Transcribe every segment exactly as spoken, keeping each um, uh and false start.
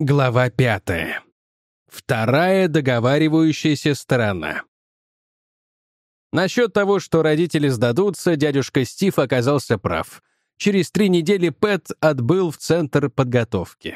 Глава пятая. Вторая договаривающаяся сторона. Насчет того, что родители сдадутся, дядюшка Стив оказался прав. Через три недели Пэт отбыл в центр подготовки.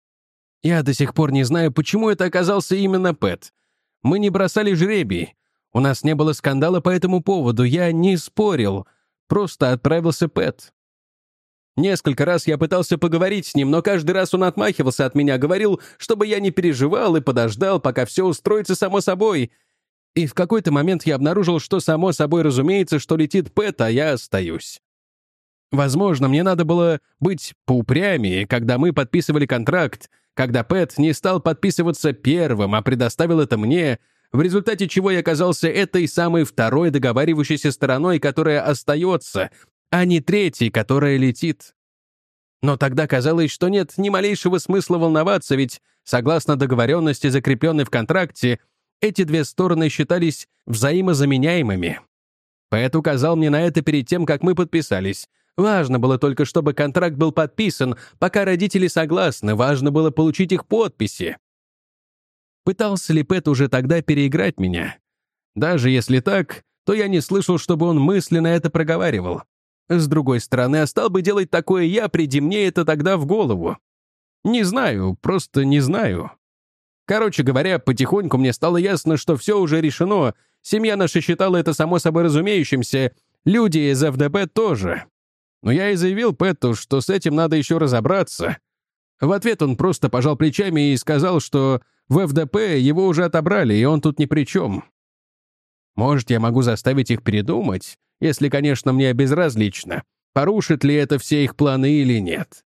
Я до сих пор не знаю, почему это оказался именно Пэт. Мы не бросали жребий. У нас не было скандала по этому поводу. Я не спорил. Просто отправился Пэт. Несколько раз я пытался поговорить с ним, но каждый раз он отмахивался от меня, говорил, чтобы я не переживал и подождал, пока все устроится само собой. И в какой-то момент я обнаружил, что само собой разумеется, что летит Пэт, а я остаюсь. Возможно, мне надо было быть поупрямее, когда мы подписывали контракт, когда Пэт не стал подписываться первым, а предоставил это мне, в результате чего я оказался этой самой второй договаривающейся стороной, которая остается, а не третьей, которая летит. Но тогда казалось, что нет ни малейшего смысла волноваться, ведь, согласно договоренности, закрепленной в контракте, эти две стороны считались взаимозаменяемыми. Пэт указал мне на это перед тем, как мы подписались. Важно было только, чтобы контракт был подписан, пока родители согласны, важно было получить их подписи. Пытался ли Пэт уже тогда переиграть меня? Даже если так, то я не слышал, чтобы он мысленно это проговаривал. С другой стороны, а стал бы делать такое я, приди мне это тогда в голову. Не знаю, просто не знаю. Короче говоря, потихоньку мне стало ясно, что все уже решено, семья наша считала это само собой разумеющимся, люди из эф дэ пэ тоже. Но я и заявил Пэту, что с этим надо еще разобраться. В ответ он просто пожал плечами и сказал, что в эф дэ пэ его уже отобрали, и он тут ни при чем. Может, я могу заставить их передумать, если, конечно, мне безразлично, порушит ли это все их планы или нет.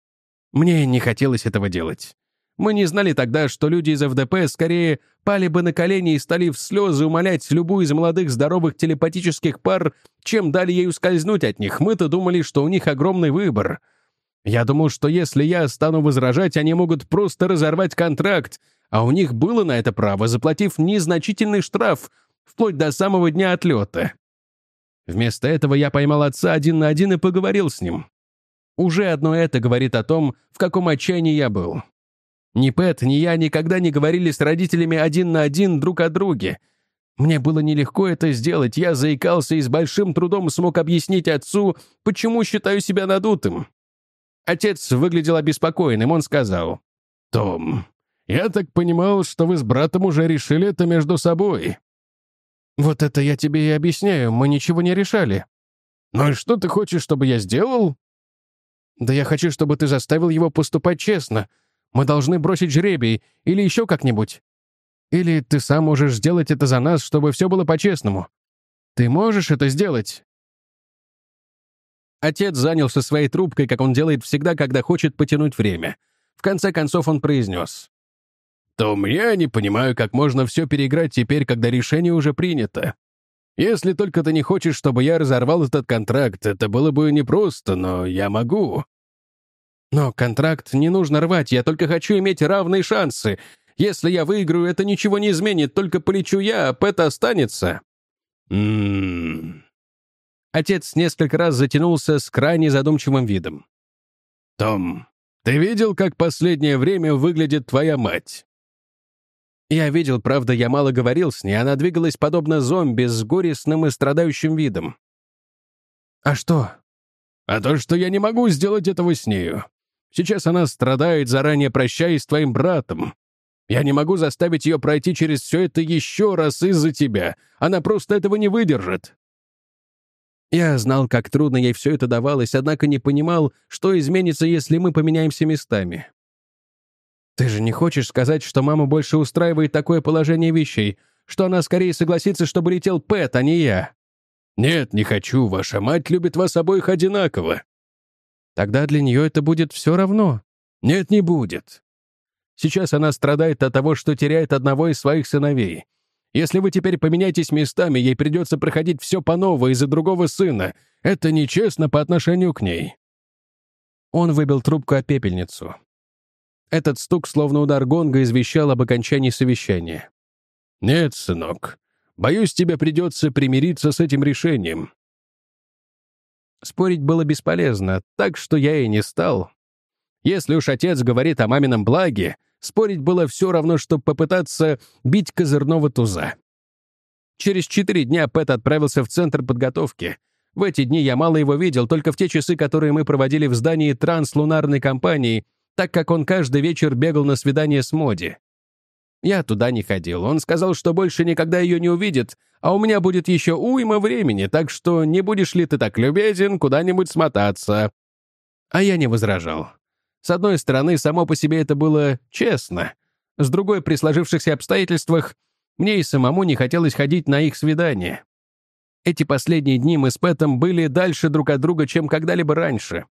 Мне не хотелось этого делать. Мы не знали тогда, что люди из эф дэ пэ скорее пали бы на колени и стали в слезы умолять любую из молодых здоровых телепатических пар, чем дали ей ускользнуть от них. Мы-то думали, что у них огромный выбор. Я думал, что если я стану возражать, они могут просто разорвать контракт, а у них было на это право, заплатив незначительный штраф, вплоть до самого дня отлета. Вместо этого я поймал отца один на один и поговорил с ним. Уже одно это говорит о том, в каком отчаянии я был. Ни Пэт, ни я никогда не говорили с родителями один на один друг о друге. Мне было нелегко это сделать, я заикался и с большим трудом смог объяснить отцу, почему считаю себя надутым. Отец выглядел обеспокоенным, он сказал: «Том, я так понимал, что вы с братом уже решили это между собой». «Вот это я тебе и объясняю, мы ничего не решали». «Ну и что ты хочешь, чтобы я сделал?» «Да я хочу, чтобы ты заставил его поступать честно. Мы должны бросить жребий или еще как-нибудь. Или ты сам можешь сделать это за нас, чтобы все было по-честному. Ты можешь это сделать?» Отец занялся своей трубкой, как он делает всегда, когда хочет потянуть время. В конце концов он произнес: «Том, я не понимаю, как можно все переиграть теперь, когда решение уже принято. Если только ты не хочешь, чтобы я разорвал этот контракт, это было бы непросто, но я могу». «Но контракт не нужно рвать, я только хочу иметь равные шансы. Если я выиграю, это ничего не изменит, только полечу я, а Пэт останется». «М-м-м». Отец несколько раз затянулся с крайне задумчивым видом. «Том, ты видел, как последнее время выглядит твоя мать?» Я видел, правда, я мало говорил с ней, она двигалась подобно зомби с горестным и страдающим видом. «А что?» «А то, что я не могу сделать этого с нею. Сейчас она страдает, заранее прощаясь с твоим братом. Я не могу заставить ее пройти через все это еще раз из-за тебя. Она просто этого не выдержит». Я знал, как трудно ей все это давалось, однако не понимал, что изменится, если мы поменяемся местами. «Ты же не хочешь сказать, что маму больше устраивает такое положение вещей, что она скорее согласится, чтобы летел Пэт, а не я?» «Нет, не хочу. Ваша мать любит вас обоих одинаково». «Тогда для нее это будет все равно». «Нет, не будет. Сейчас она страдает от того, что теряет одного из своих сыновей. Если вы теперь поменяетесь местами, ей придется проходить все по новой из-за другого сына. Это нечестно по отношению к ней». Он выбил трубку о пепельницу. Этот стук, словно удар гонга, извещал об окончании совещания. «Нет, сынок, боюсь, тебе придется примириться с этим решением». Спорить было бесполезно, так что я и не стал. Если уж отец говорит о мамином благе, спорить было все равно, чтобы попытаться бить козырного туза. Через четыре дня Пэт отправился в центр подготовки. В эти дни я мало его видел, только в те часы, которые мы проводили в здании транслунарной компании, так как он каждый вечер бегал на свидание с Моди. Я туда не ходил. Он сказал, что больше никогда ее не увидит, а у меня будет еще уйма времени, так что не будешь ли ты так любезен куда-нибудь смотаться? А я не возражал. С одной стороны, само по себе это было честно. С другой, при сложившихся обстоятельствах, мне и самому не хотелось ходить на их свидания. Эти последние дни мы с Пэтом были дальше друг от друга, чем когда-либо раньше.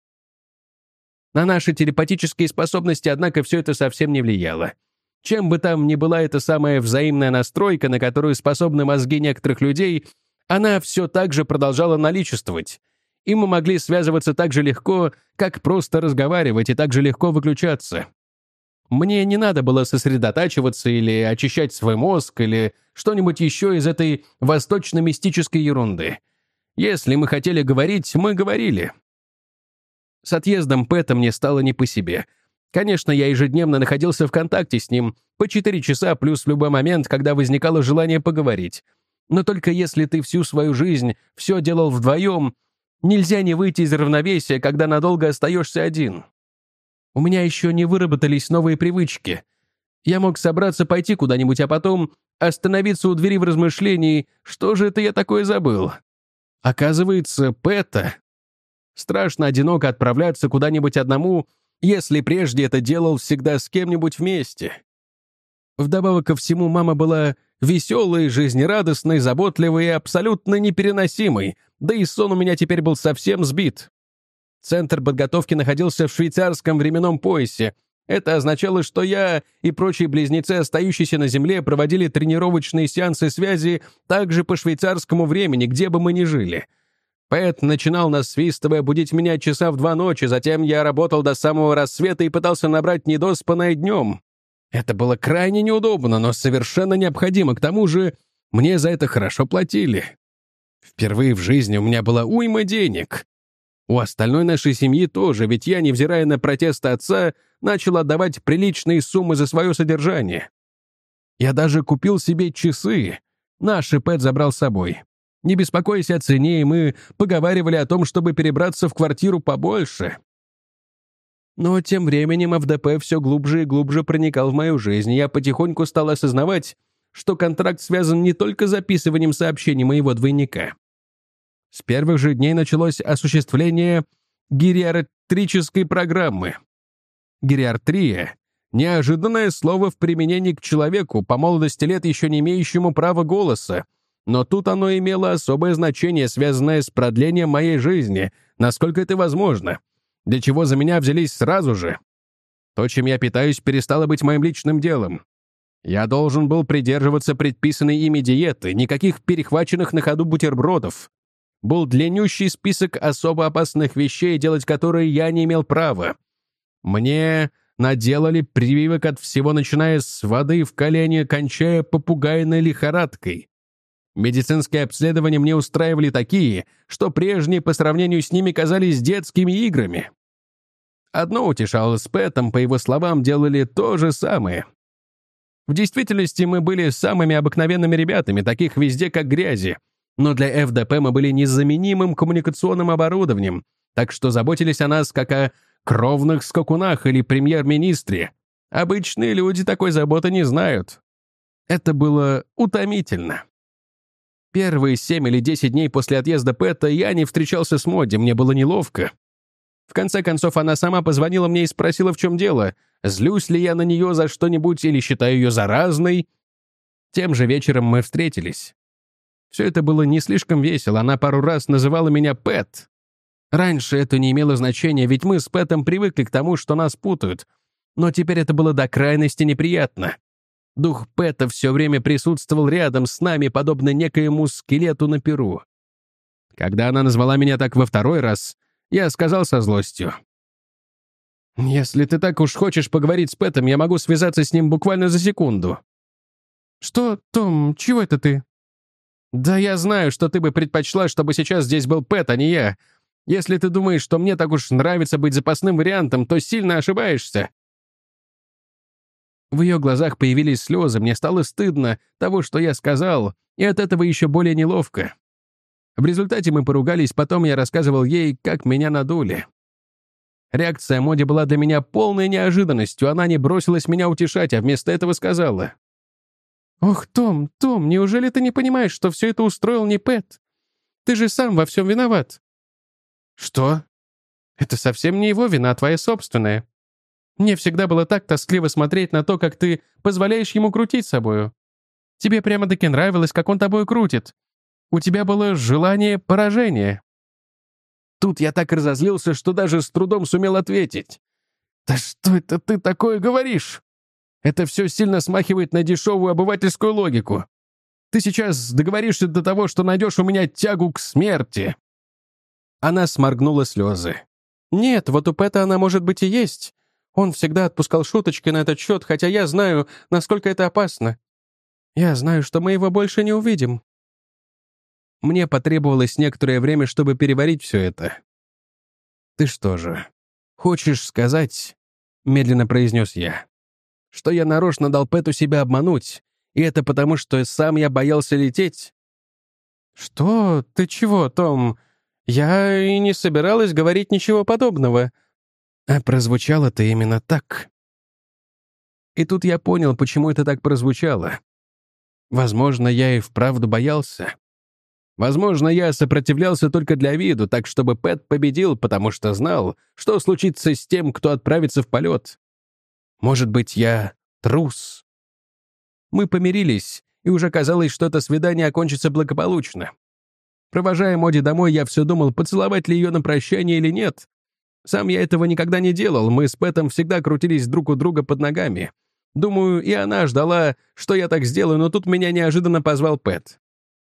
На наши телепатические способности, однако, все это совсем не влияло. Чем бы там ни была эта самая взаимная настройка, на которую способны мозги некоторых людей, она все так же продолжала наличествовать. И мы могли связываться так же легко, как просто разговаривать, и так же легко выключаться. Мне не надо было сосредотачиваться или очищать свой мозг, или что-нибудь еще из этой восточно-мистической ерунды. Если мы хотели говорить, мы говорили. С отъездом Пэта мне стало не по себе. Конечно, я ежедневно находился в контакте с ним, по четыре часа плюс в любой момент, когда возникало желание поговорить. Но только если ты всю свою жизнь все делал вдвоем, нельзя не выйти из равновесия, когда надолго остаешься один. У меня еще не выработались новые привычки. Я мог собраться пойти куда-нибудь, а потом остановиться у двери в размышлении, что же это я такое забыл. Оказывается, Пэта. Страшно одиноко отправляться куда-нибудь одному, если прежде это делал всегда с кем-нибудь вместе. Вдобавок ко всему, мама была веселой, жизнерадостной, заботливой и абсолютно непереносимой, да и сон у меня теперь был совсем сбит. Центр подготовки находился в швейцарском временном поясе. Это означало, что я и прочие близнецы, остающиеся на Земле, проводили тренировочные сеансы связи также по швейцарскому времени, где бы мы ни жили. Пэт начинал, насвистывая, будить меня часа в два ночи, затем я работал до самого рассвета и пытался набрать недоспанное днем. Это было крайне неудобно, но совершенно необходимо. К тому же мне за это хорошо платили. Впервые в жизни у меня была уйма денег. У остальной нашей семьи тоже, ведь я, невзирая на протесты отца, начал отдавать приличные суммы за свое содержание. Я даже купил себе часы. Наши Пэт забрал с собой. Не беспокойся о цене, и мы поговаривали о том, чтобы перебраться в квартиру побольше. Но тем временем эф дэ пэ все глубже и глубже проникал в мою жизнь, и я потихоньку стал осознавать, что контракт связан не только с записыванием сообщений моего двойника. С первых же дней началось осуществление гериатрической программы. Гериатрия — неожиданное слово в применении к человеку, по молодости лет еще не имеющему права голоса, но тут оно имело особое значение, связанное с продлением моей жизни, насколько это возможно, для чего за меня взялись сразу же. То, чем я питаюсь, перестало быть моим личным делом. Я должен был придерживаться предписанной ими диеты, никаких перехваченных на ходу бутербродов. Был длиннющий список особо опасных вещей, делать которые я не имел права. Мне наделали прививок от всего, начиная с воды в колене, кончая попугайной лихорадкой. Медицинские обследования мне устраивали такие, что прежние по сравнению с ними казались детскими играми. Одно утешало с Пэтом, по его словам, делали то же самое. В действительности мы были самыми обыкновенными ребятами, таких везде как грязи. Но для эф дэ пэ мы были незаменимым коммуникационным оборудованием, так что заботились о нас как о кровных скакунах или премьер-министре. Обычные люди такой заботы не знают. Это было утомительно. Первые семь или десять дней после отъезда Пэта я не встречался с Модди, мне было неловко. В конце концов, она сама позвонила мне и спросила, в чем дело, злюсь ли я на нее за что-нибудь или считаю ее заразной. Тем же вечером мы встретились. Все это было не слишком весело, она пару раз называла меня Пэт. Раньше это не имело значения, ведь мы с Пэтом привыкли к тому, что нас путают. Но теперь это было до крайности неприятно. Дух Пэта все время присутствовал рядом с нами, подобно некоему скелету на перу. Когда она назвала меня так во второй раз, я сказал со злостью: «Если ты так уж хочешь поговорить с Пэтом, я могу связаться с ним буквально за секунду». «Что, Том, чего это ты?» «Да я знаю, что ты бы предпочла, чтобы сейчас здесь был Пэт, а не я. Если ты думаешь, что мне так уж нравится быть запасным вариантом, то сильно ошибаешься». В ее глазах появились слезы, мне стало стыдно того, что я сказал, и от этого еще более неловко. В результате мы поругались, потом я рассказывал ей, как меня надули. Реакция Моди была для меня полной неожиданностью, она не бросилась меня утешать, а вместо этого сказала: «Ох, Том, Том, неужели ты не понимаешь, что все это устроил не Пэт? Ты же сам во всем виноват». «Что?» «Это совсем не его вина, а твоя собственная. Мне всегда было так тоскливо смотреть на то, как ты позволяешь ему крутить собою. Тебе прямо-таки нравилось, как он тобой крутит. У тебя было желание поражения». Тут я так разозлился, что даже с трудом сумел ответить: «Да что это ты такое говоришь? Это все сильно смахивает на дешевую обывательскую логику. Ты сейчас договоришься до того, что найдешь у меня тягу к смерти». Она сморгнула слезы. «Нет, вот у Пэта она, может быть, и есть. Он всегда отпускал шуточки на этот счет, хотя я знаю, насколько это опасно. Я знаю, что мы его больше не увидим». Мне потребовалось некоторое время, чтобы переварить все это. «Ты что же, хочешь сказать, — медленно произнес я, — что я нарочно дал Пэту себя обмануть, и это потому, что сам я боялся лететь?» «Что? Ты чего, Том? Я и не собиралась говорить ничего подобного». А прозвучало-то именно так. И тут я понял, почему это так прозвучало. Возможно, я и вправду боялся. Возможно, я сопротивлялся только для виду, так чтобы Пэт победил, потому что знал, что случится с тем, кто отправится в полет. Может быть, я трус. Мы помирились, и уже казалось, что это свидание окончится благополучно. Провожая Моди домой, я все думал, поцеловать ли ее на прощание или нет. Сам я этого никогда не делал, мы с Пэтом всегда крутились друг у друга под ногами. Думаю, и она ждала, что я так сделаю, но тут меня неожиданно позвал Пэт.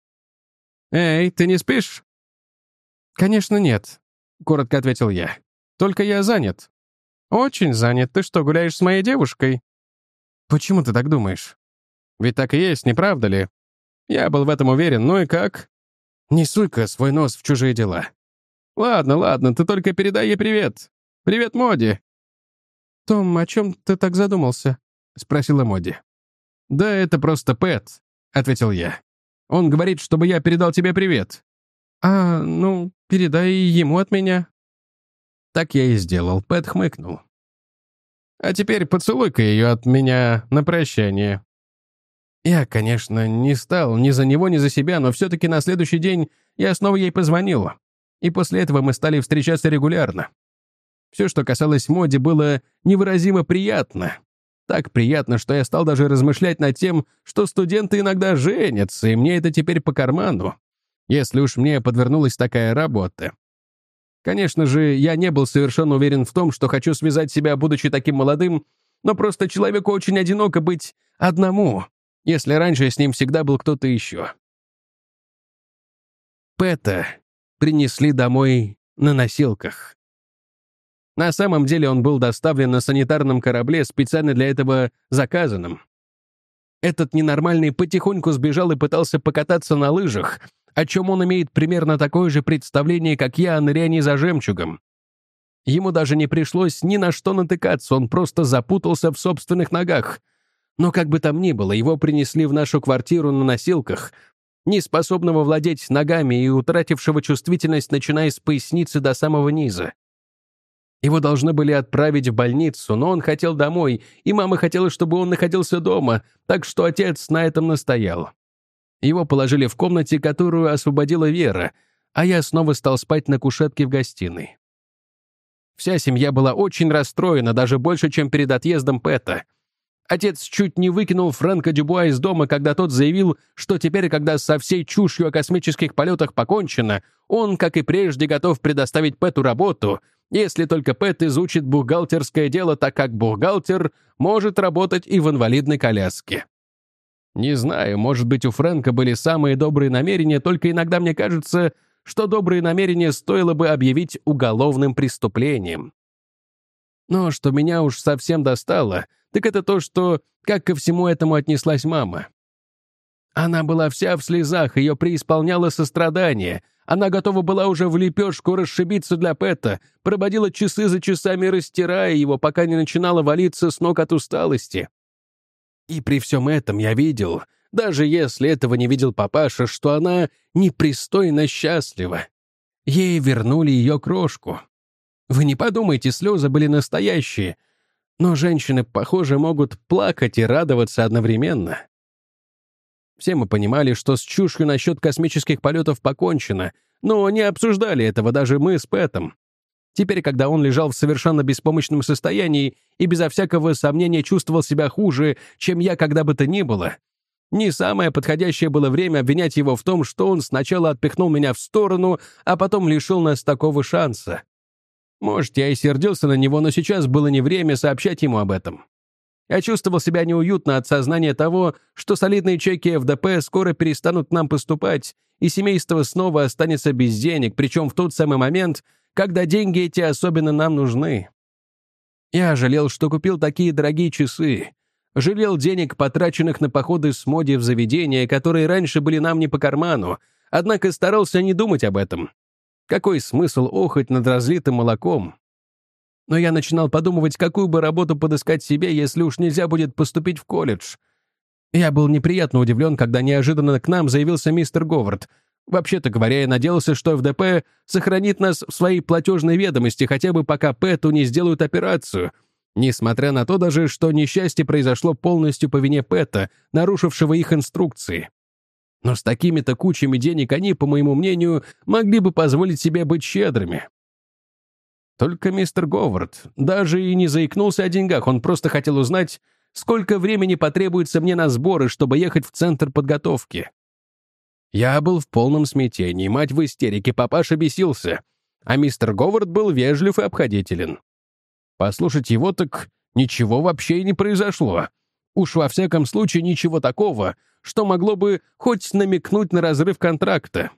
«Эй, ты не спишь?» «Конечно нет», — коротко ответил я. «Только я занят». «Очень занят. Ты что, гуляешь с моей девушкой?» «Почему ты так думаешь?» «Ведь так и есть, не правда ли?» Я был в этом уверен. Ну и как? «Не суй-ка свой нос в чужие дела». «Ладно, ладно, ты только передай ей привет. Привет, Моди». «Том, о чем ты так задумался?» — спросила Моди. «Да это просто Пэт», — ответил я. «Он говорит, чтобы я передал тебе привет». «А, ну, передай ему от меня». Так я и сделал. Пэт хмыкнул. «А теперь поцелуй-ка ее от меня на прощание». Я, конечно, не стал ни за него, ни за себя, но все-таки на следующий день я снова ей позвонил. И после этого мы стали встречаться регулярно. Все, что касалось Моди, было невыразимо приятно. Так приятно, что я стал даже размышлять над тем, что студенты иногда женятся, и мне это теперь по карману, если уж мне подвернулась такая работа. Конечно же, я не был совершенно уверен в том, что хочу связать себя, будучи таким молодым, но просто человеку очень одиноко быть одному, если раньше с ним всегда был кто-то еще. Пэта принесли домой на носилках. На самом деле он был доставлен на санитарном корабле, специально для этого заказанном. Этот ненормальный потихоньку сбежал и пытался покататься на лыжах, о чем он имеет примерно такое же представление, как я о нырянии за жемчугом. Ему даже не пришлось ни на что натыкаться, он просто запутался в собственных ногах. Но как бы там ни было, его принесли в нашу квартиру на носилках, неспособного владеть ногами и утратившего чувствительность, начиная с поясницы до самого низа. Его должны были отправить в больницу, но он хотел домой, и мама хотела, чтобы он находился дома, так что отец на этом настоял. Его положили в комнате, которую освободила Вера, а я снова стал спать на кушетке в гостиной. Вся семья была очень расстроена, даже больше, чем перед отъездом Пэта. Отец чуть не выкинул Фрэнка Дюбуа из дома, когда тот заявил, что теперь, когда со всей чушью о космических полетах покончено, он, как и прежде, готов предоставить Пэту работу, если только Пэт изучит бухгалтерское дело, так как бухгалтер может работать и в инвалидной коляске. Не знаю, может быть, у Фрэнка были самые добрые намерения, только иногда мне кажется, что добрые намерения стоило бы объявить уголовным преступлением. Но что меня уж совсем достало, так это то, что, как ко всему этому отнеслась мама. Она была вся в слезах, ее преисполняло сострадание. Она готова была уже в лепешку расшибиться для Пэта, проводила часы за часами, растирая его, пока не начинала валиться с ног от усталости. И при всем этом я видел, даже если этого не видел папаша, что она непристойно счастлива. Ей вернули ее крошку. Вы не подумайте, слезы были настоящие, но женщины, похоже, могут плакать и радоваться одновременно. Все мы понимали, что с чушью насчет космических полетов покончено, но не обсуждали этого даже мы с Пэтом. Теперь, когда он лежал в совершенно беспомощном состоянии и безо всякого сомнения чувствовал себя хуже, чем я когда бы то ни было, не самое подходящее было время обвинять его в том, что он сначала отпихнул меня в сторону, а потом лишил нас такого шанса. Может, я и сердился на него, но сейчас было не время сообщать ему об этом. Я чувствовал себя неуютно от сознания того, что солидные чеки эф дэ пэ скоро перестанут к нам поступать, и семейство снова останется без денег, причем в тот самый момент, когда деньги эти особенно нам нужны. Я жалел, что купил такие дорогие часы. Жалел денег, потраченных на походы с Моди в заведения, которые раньше были нам не по карману, однако старался не думать об этом. Какой смысл охоть над разлитым молоком? Но я начинал подумывать, какую бы работу подыскать себе, если уж нельзя будет поступить в колледж. Я был неприятно удивлен, когда неожиданно к нам заявился мистер Говард. Вообще-то говоря, я надеялся, что эф дэ пэ сохранит нас в своей платежной ведомости, хотя бы пока Пэту не сделают операцию, несмотря на то даже, что несчастье произошло полностью по вине Пэта, нарушившего их инструкции. Но с такими-то кучами денег они, по моему мнению, могли бы позволить себе быть щедрыми. Только мистер Говард даже и не заикнулся о деньгах, он просто хотел узнать, сколько времени потребуется мне на сборы, чтобы ехать в центр подготовки. Я был в полном смятении, мать в истерике, папаша бесился, а мистер Говард был вежлив и обходителен. Послушать его, так ничего вообще и не произошло. Уж во всяком случае ничего такого, что могло бы хоть намекнуть на разрыв контракта.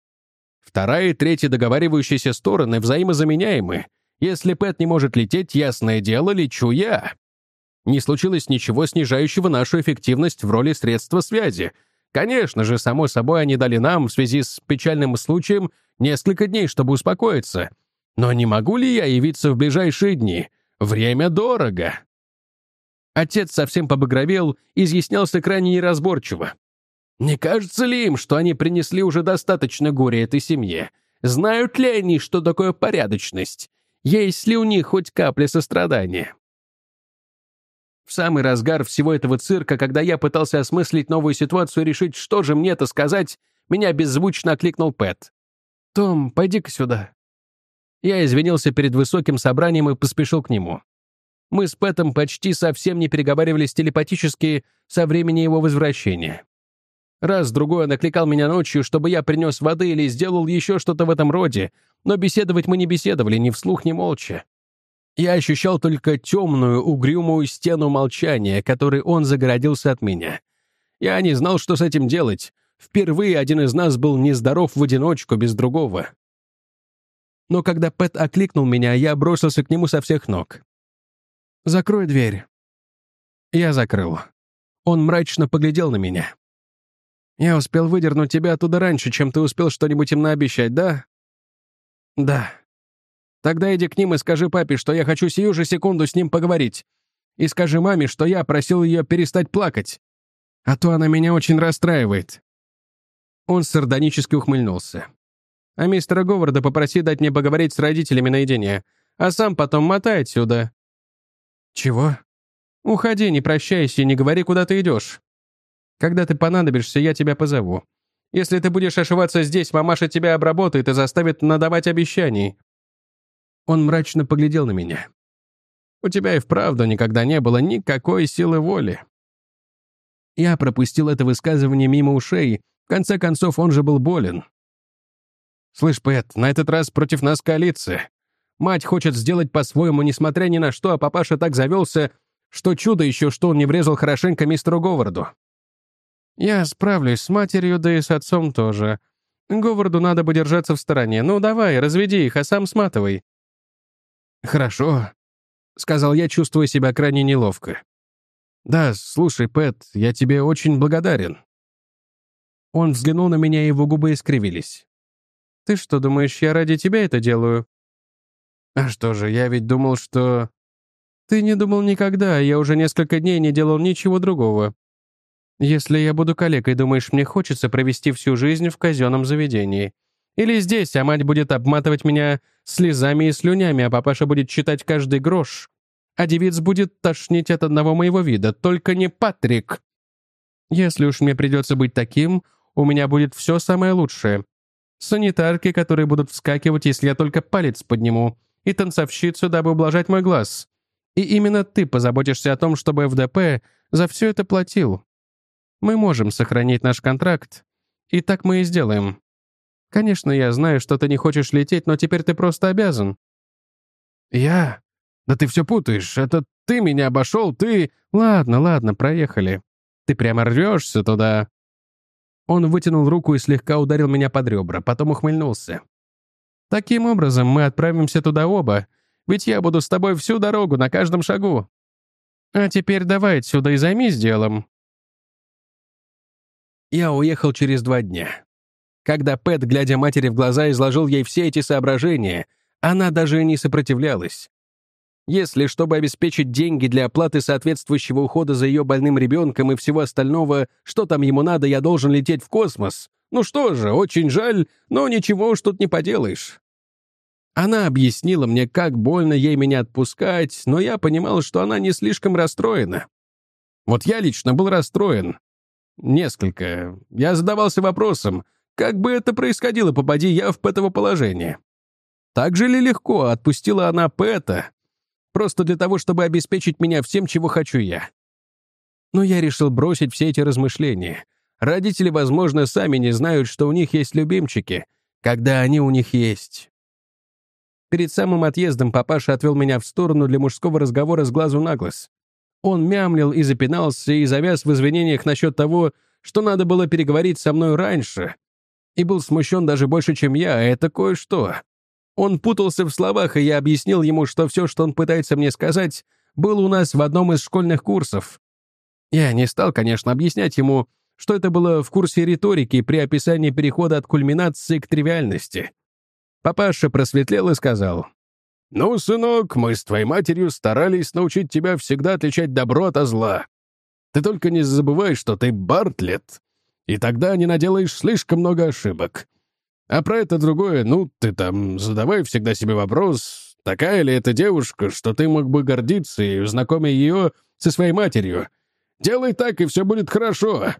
Вторая и третья договаривающиеся стороны взаимозаменяемы. Если Пэт не может лететь, ясное дело, лечу я. Не случилось ничего, снижающего нашу эффективность в роли средства связи. Конечно же, само собой, они дали нам в связи с печальным случаем несколько дней, чтобы успокоиться. Но не могу ли я явиться в ближайшие дни? Время дорого. Отец совсем побагровел, изъяснялся крайне неразборчиво. Не кажется ли им, что они принесли уже достаточно горя этой семье? Знают ли они, что такое порядочность? Есть ли у них хоть капля сострадания? В самый разгар всего этого цирка, когда я пытался осмыслить новую ситуацию и решить, что же мне-то сказать, меня беззвучно окликнул Пэт. «Том, пойди-ка сюда». Я извинился перед высоким собранием и поспешил к нему. Мы с Пэтом почти совсем не переговаривались телепатически со времени его возвращения. Раз-другой он окликал меня ночью, чтобы я принес воды или сделал еще что-то в этом роде, но беседовать мы не беседовали ни вслух, ни молча. Я ощущал только темную, угрюмую стену молчания, которой он загородился от меня. Я не знал, что с этим делать. Впервые один из нас был нездоров в одиночку, без другого. Но когда Пэт окликнул меня, я бросился к нему со всех ног. «Закрой дверь». Я закрыл. Он мрачно поглядел на меня. «Я успел выдернуть тебя оттуда раньше, чем ты успел что-нибудь им наобещать, да?» «Да». «Тогда иди к ним и скажи папе, что я хочу сию же секунду с ним поговорить. И скажи маме, что я просил ее перестать плакать. А то она меня очень расстраивает». Он сардонически ухмыльнулся. «А мистера Говарда попроси дать мне поговорить с родителями наедине, а сам потом мотай отсюда». «Чего?» «Уходи, не прощайся и не говори, куда ты идешь. Когда ты понадобишься, я тебя позову. Если ты будешь ошиваться здесь, мамаша тебя обработает и заставит надавать обещаний». Он мрачно поглядел на меня. «У тебя и вправду никогда не было никакой силы воли». Я пропустил это высказывание мимо ушей. В конце концов, он же был болен. «Слышь, Пэт, на этот раз против нас коалиция. Мать хочет сделать по-своему, несмотря ни на что, а папаша так завелся, что чудо еще, что он не врезал хорошенько мистеру Говарду». «Я справлюсь с матерью, да и с отцом тоже. Говарду надо бы держаться в стороне. Ну, давай, разведи их, а сам сматывай». «Хорошо», — сказал я, чувствуя себя крайне неловко. «Да, слушай, Пэт, я тебе очень благодарен». Он взглянул на меня, и его губы искривились. Ты что, думаешь, я ради тебя это делаю? А что же, я ведь думал, что... Ты не думал никогда, я уже несколько дней не делал ничего другого. Если я буду калекой, думаешь, мне хочется провести всю жизнь в казенном заведении? Или здесь, а мать будет обматывать меня слезами и слюнями, а папаша будет читать каждый грош, а девиц будет тошнить от одного моего вида, только не Патрик. Если уж мне придется быть таким, у меня будет все самое лучшее. Санитарки, которые будут вскакивать, если я только палец подниму, и танцовщицу, дабы ублажать мой глаз. И именно ты позаботишься о том, чтобы эф дэ пэ за все это платил. Мы можем сохранить наш контракт, и так мы и сделаем. Конечно, я знаю, что ты не хочешь лететь, но теперь ты просто обязан». «Я? Да ты все путаешь. Это ты меня обошел, ты...» «Ладно, ладно, проехали. Ты прямо рвешься туда». Он вытянул руку и слегка ударил меня под ребра, потом ухмыльнулся. «Таким образом, мы отправимся туда оба, ведь я буду с тобой всю дорогу, на каждом шагу. А теперь давай отсюда и займись делом». Я уехал через два дня. Когда Пэт, глядя матери в глаза, изложил ей все эти соображения, она даже не сопротивлялась. Если, чтобы обеспечить деньги для оплаты соответствующего ухода за ее больным ребенком и всего остального, что там ему надо, я должен лететь в космос, ну что же, очень жаль, но ничего уж тут не поделаешь. Она объяснила мне, как больно ей меня отпускать, но я понимал, что она не слишком расстроена. Вот я лично был расстроен. Несколько. Я задавался вопросом, как бы это происходило, попади я в Пэтово положение. Так же ли легко отпустила она Пэта, просто для того, чтобы обеспечить меня всем, чего хочу я? Но я решил бросить все эти размышления. Родители, возможно, сами не знают, что у них есть любимчики, когда они у них есть. Перед самым отъездом папаша отвел меня в сторону для мужского разговора с глазу на глаз. Он мямлил и запинался, и завяз в извинениях насчет того, что надо было переговорить со мной раньше, и был смущен даже больше, чем я, а это кое-что. Он путался в словах, и я объяснил ему, что все, что он пытается мне сказать, было у нас в одном из школьных курсов. Я не стал, конечно, объяснять ему, что это было в курсе риторики при описании перехода от кульминации к тривиальности. Папаша просветлел и сказал: «Ну, сынок, мы с твоей матерью старались научить тебя всегда отличать добро от зла. Ты только не забывай, что ты Бартлетт, и тогда не наделаешь слишком много ошибок. А про это другое, ну, ты там задавай всегда себе вопрос, такая ли эта девушка, что ты мог бы гордиться и знакомя ее со своей матерью. Делай так, и все будет хорошо».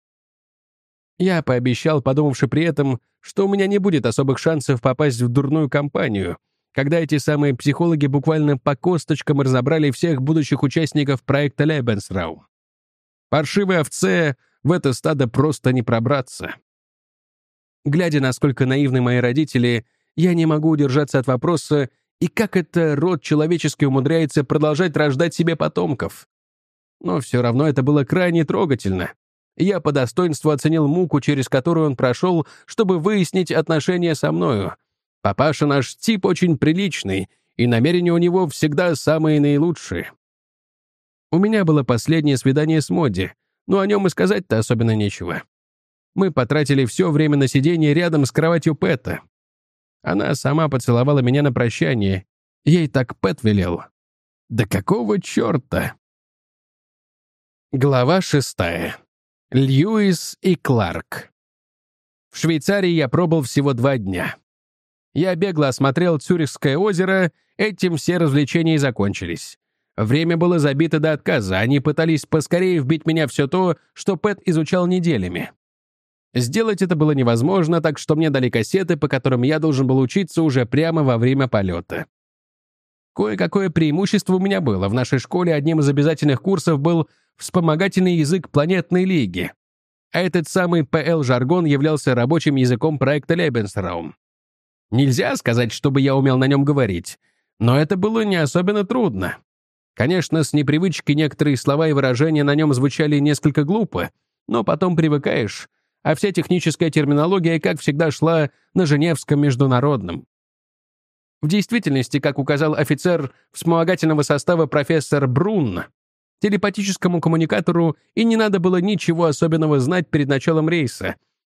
Я пообещал, подумавши при этом, что у меня не будет особых шансов попасть в дурную компанию, когда эти самые психологи буквально по косточкам разобрали всех будущих участников проекта Lebensraum. Паршивой овце в это стадо просто не пробраться. Глядя, насколько наивны мои родители, я не могу удержаться от вопроса, и как это род человеческий умудряется продолжать рождать себе потомков. Но все равно это было крайне трогательно. Я по достоинству оценил муку, через которую он прошел, чтобы выяснить отношения со мною. Папаша наш тип очень приличный, и намерения у него всегда самые наилучшие. У меня было последнее свидание с Модди, но о нем и сказать-то особенно нечего. Мы потратили все время на сиденье рядом с кроватью Пэта. Она сама поцеловала меня на прощание. Ей так Пэт велел. Да какого черта? Глава шестая. Льюис и Кларк. В Швейцарии я пробыл всего два дня. Я бегло осмотрел Цюрихское озеро, этим все развлечения и закончились. Время было забито до отказа, они пытались поскорее вбить меня все то, что Пэт изучал неделями. Сделать это было невозможно, так что мне дали кассеты, по которым я должен был учиться уже прямо во время полета. Кое-какое преимущество у меня было. В нашей школе одним из обязательных курсов был вспомогательный язык планетной лиги. А этот самый пэ эл-жаргон являлся рабочим языком проекта Lebensraum. Нельзя сказать, чтобы я умел на нем говорить, но это было не особенно трудно. Конечно, с непривычки некоторые слова и выражения на нем звучали несколько глупо, но потом привыкаешь, а вся техническая терминология, как всегда, шла на Женевском международном. В действительности, как указал офицер вспомогательного состава профессор Брунн, телепатическому коммуникатору и не надо было ничего особенного знать перед началом рейса,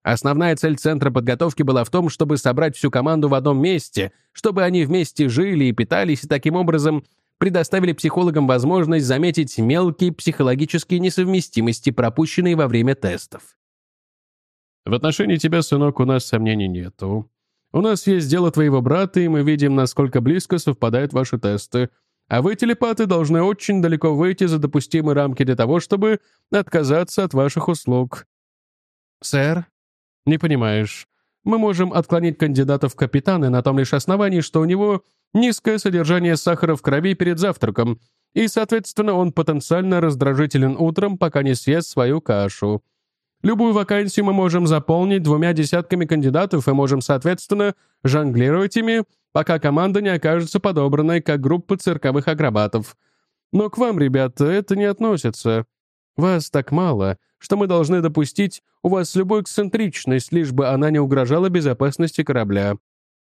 Основная цель центра подготовки была в том, чтобы собрать всю команду в одном месте, чтобы они вместе жили и питались, и таким образом предоставили психологам возможность заметить мелкие психологические несовместимости, пропущенные во время тестов. В отношении тебя, сынок, у нас сомнений нету. У нас есть дело твоего брата, и мы видим, насколько близко совпадают ваши тесты. А вы, телепаты, должны очень далеко выйти за допустимые рамки для того, чтобы отказаться от ваших услуг. Сэр? Не понимаешь. Мы можем отклонить кандидата в капитаны на том лишь основании, что у него низкое содержание сахара в крови перед завтраком, и, соответственно, он потенциально раздражителен утром, пока не съест свою кашу. Любую вакансию мы можем заполнить двумя десятками кандидатов и можем, соответственно, жонглировать ими, пока команда не окажется подобранной, как группа цирковых акробатов. Но к вам, ребята, это не относится. Вас так мало, что мы должны допустить у вас любую эксцентричность, лишь бы она не угрожала безопасности корабля.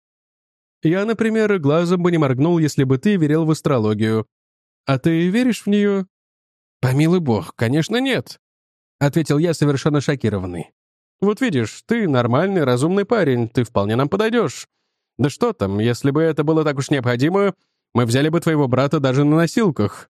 Я, например, глазом бы не моргнул, если бы ты верил в астрологию. А ты веришь в нее? Помилуй бог, конечно, нет. — ответил я, совершенно шокированный. «Вот видишь, ты нормальный, разумный парень, ты вполне нам подойдешь. Да что там, если бы это было так уж необходимо, мы взяли бы твоего брата даже на носилках».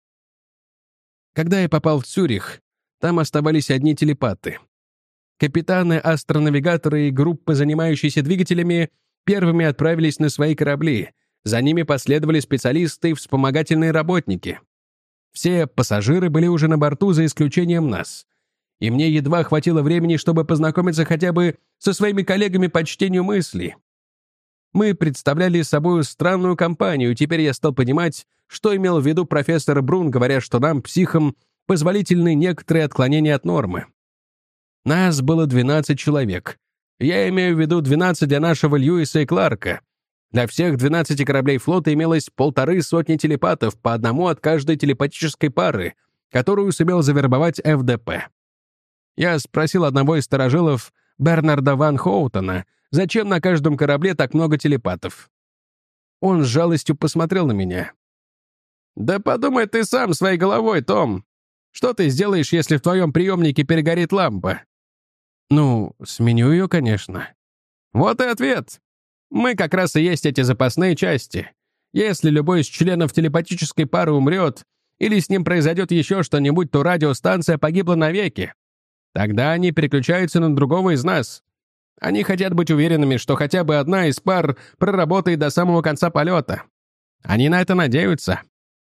Когда я попал в Цюрих, там оставались одни телепаты. Капитаны, астронавигаторы и группы, занимающиеся двигателями, первыми отправились на свои корабли. За ними последовали специалисты и вспомогательные работники. Все пассажиры были уже на борту, за исключением нас. И мне едва хватило времени, чтобы познакомиться хотя бы со своими коллегами по чтению мыслей. Мы представляли собой странную компанию, теперь я стал понимать, что имел в виду профессор Брун, говоря, что нам, психам, позволительны некоторые отклонения от нормы. Нас было двенадцать человек. Я имею в виду двенадцать для нашего Льюиса и Кларка. Для всех двенадцати кораблей флота имелось полторы сотни телепатов, по одному от каждой телепатической пары, которую сумел завербовать эф дэ пэ. Я спросил одного из старожилов, Бернарда ван Хоутона, зачем на каждом корабле так много телепатов. Он с жалостью посмотрел на меня. «Да подумай ты сам своей головой, Том. Что ты сделаешь, если в твоем приемнике перегорит лампа?» «Ну, сменю ее, конечно». «Вот и ответ. Мы как раз и есть эти запасные части. Если любой из членов телепатической пары умрет, или с ним произойдет еще что-нибудь, то радиостанция погибла навеки. Тогда они переключаются на другого из нас. Они хотят быть уверенными, что хотя бы одна из пар проработает до самого конца полета. Они на это надеются».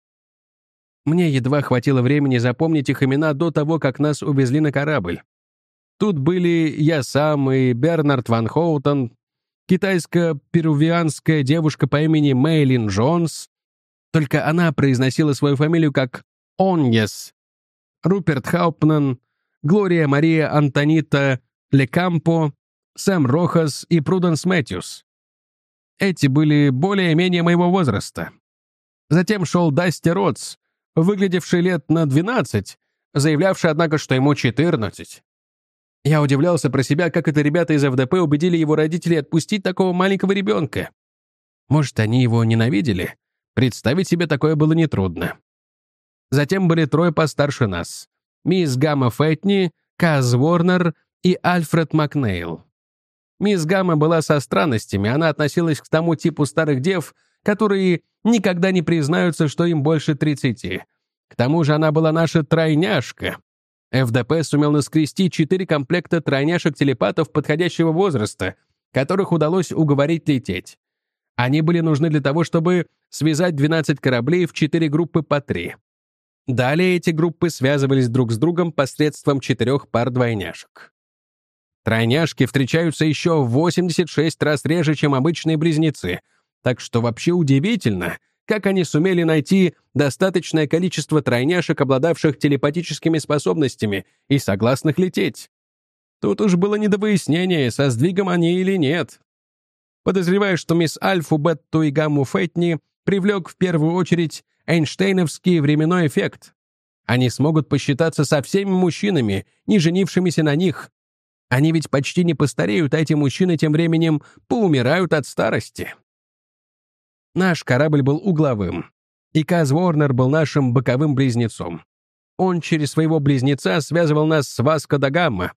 Мне едва хватило времени запомнить их имена до того, как нас увезли на корабль. Тут были я сам и Бернард ван Хоутон, китайско-перувианская девушка по имени Мэйлин Джонс, только она произносила свою фамилию как Оньес, Руперт Хаупман, Глория Мария Антонита Лекампо, Сэм Рохас и Пруденс Мэтьюс. Эти были более-менее моего возраста. Затем шел Дасти Ротс, выглядевший лет на двенадцать, заявлявший, однако, что ему четырнадцать. Я удивлялся про себя, как это ребята из эф дэ пэ убедили его родителей отпустить такого маленького ребенка. Может, они его ненавидели? Представить себе такое было нетрудно. Затем были трое постарше нас. Мисс Гамма Фэтни, Каз Уорнер и Альфред Макнейл. Мисс Гамма была со странностями, она относилась к тому типу старых дев, которые никогда не признаются, что им больше тридцати. К тому же она была наша тройняшка. эф дэ пэ сумел наскрести четыре комплекта тройняшек-телепатов подходящего возраста, которых удалось уговорить лететь. Они были нужны для того, чтобы связать двенадцать кораблей в четыре группы по три. Далее эти группы связывались друг с другом посредством четырех пар двойняшек. Тройняшки встречаются еще в восемьдесят шесть раз реже, чем обычные близнецы, так что вообще удивительно, как они сумели найти достаточное количество тройняшек, обладавших телепатическими способностями и согласных лететь. Тут уж было не до выяснения, со сдвигом они или нет. Подозреваю, что мисс Альфу, Бетту и Гамму Фэтни привлек в первую очередь Эйнштейновский временной эффект. Они смогут посчитаться со всеми мужчинами, не женившимися на них. Они ведь почти не постареют, а эти мужчины тем временем поумирают от старости. Наш корабль был угловым, и Каз Уорнер был нашим боковым близнецом. Он через своего близнеца связывал нас с Васко да Гама.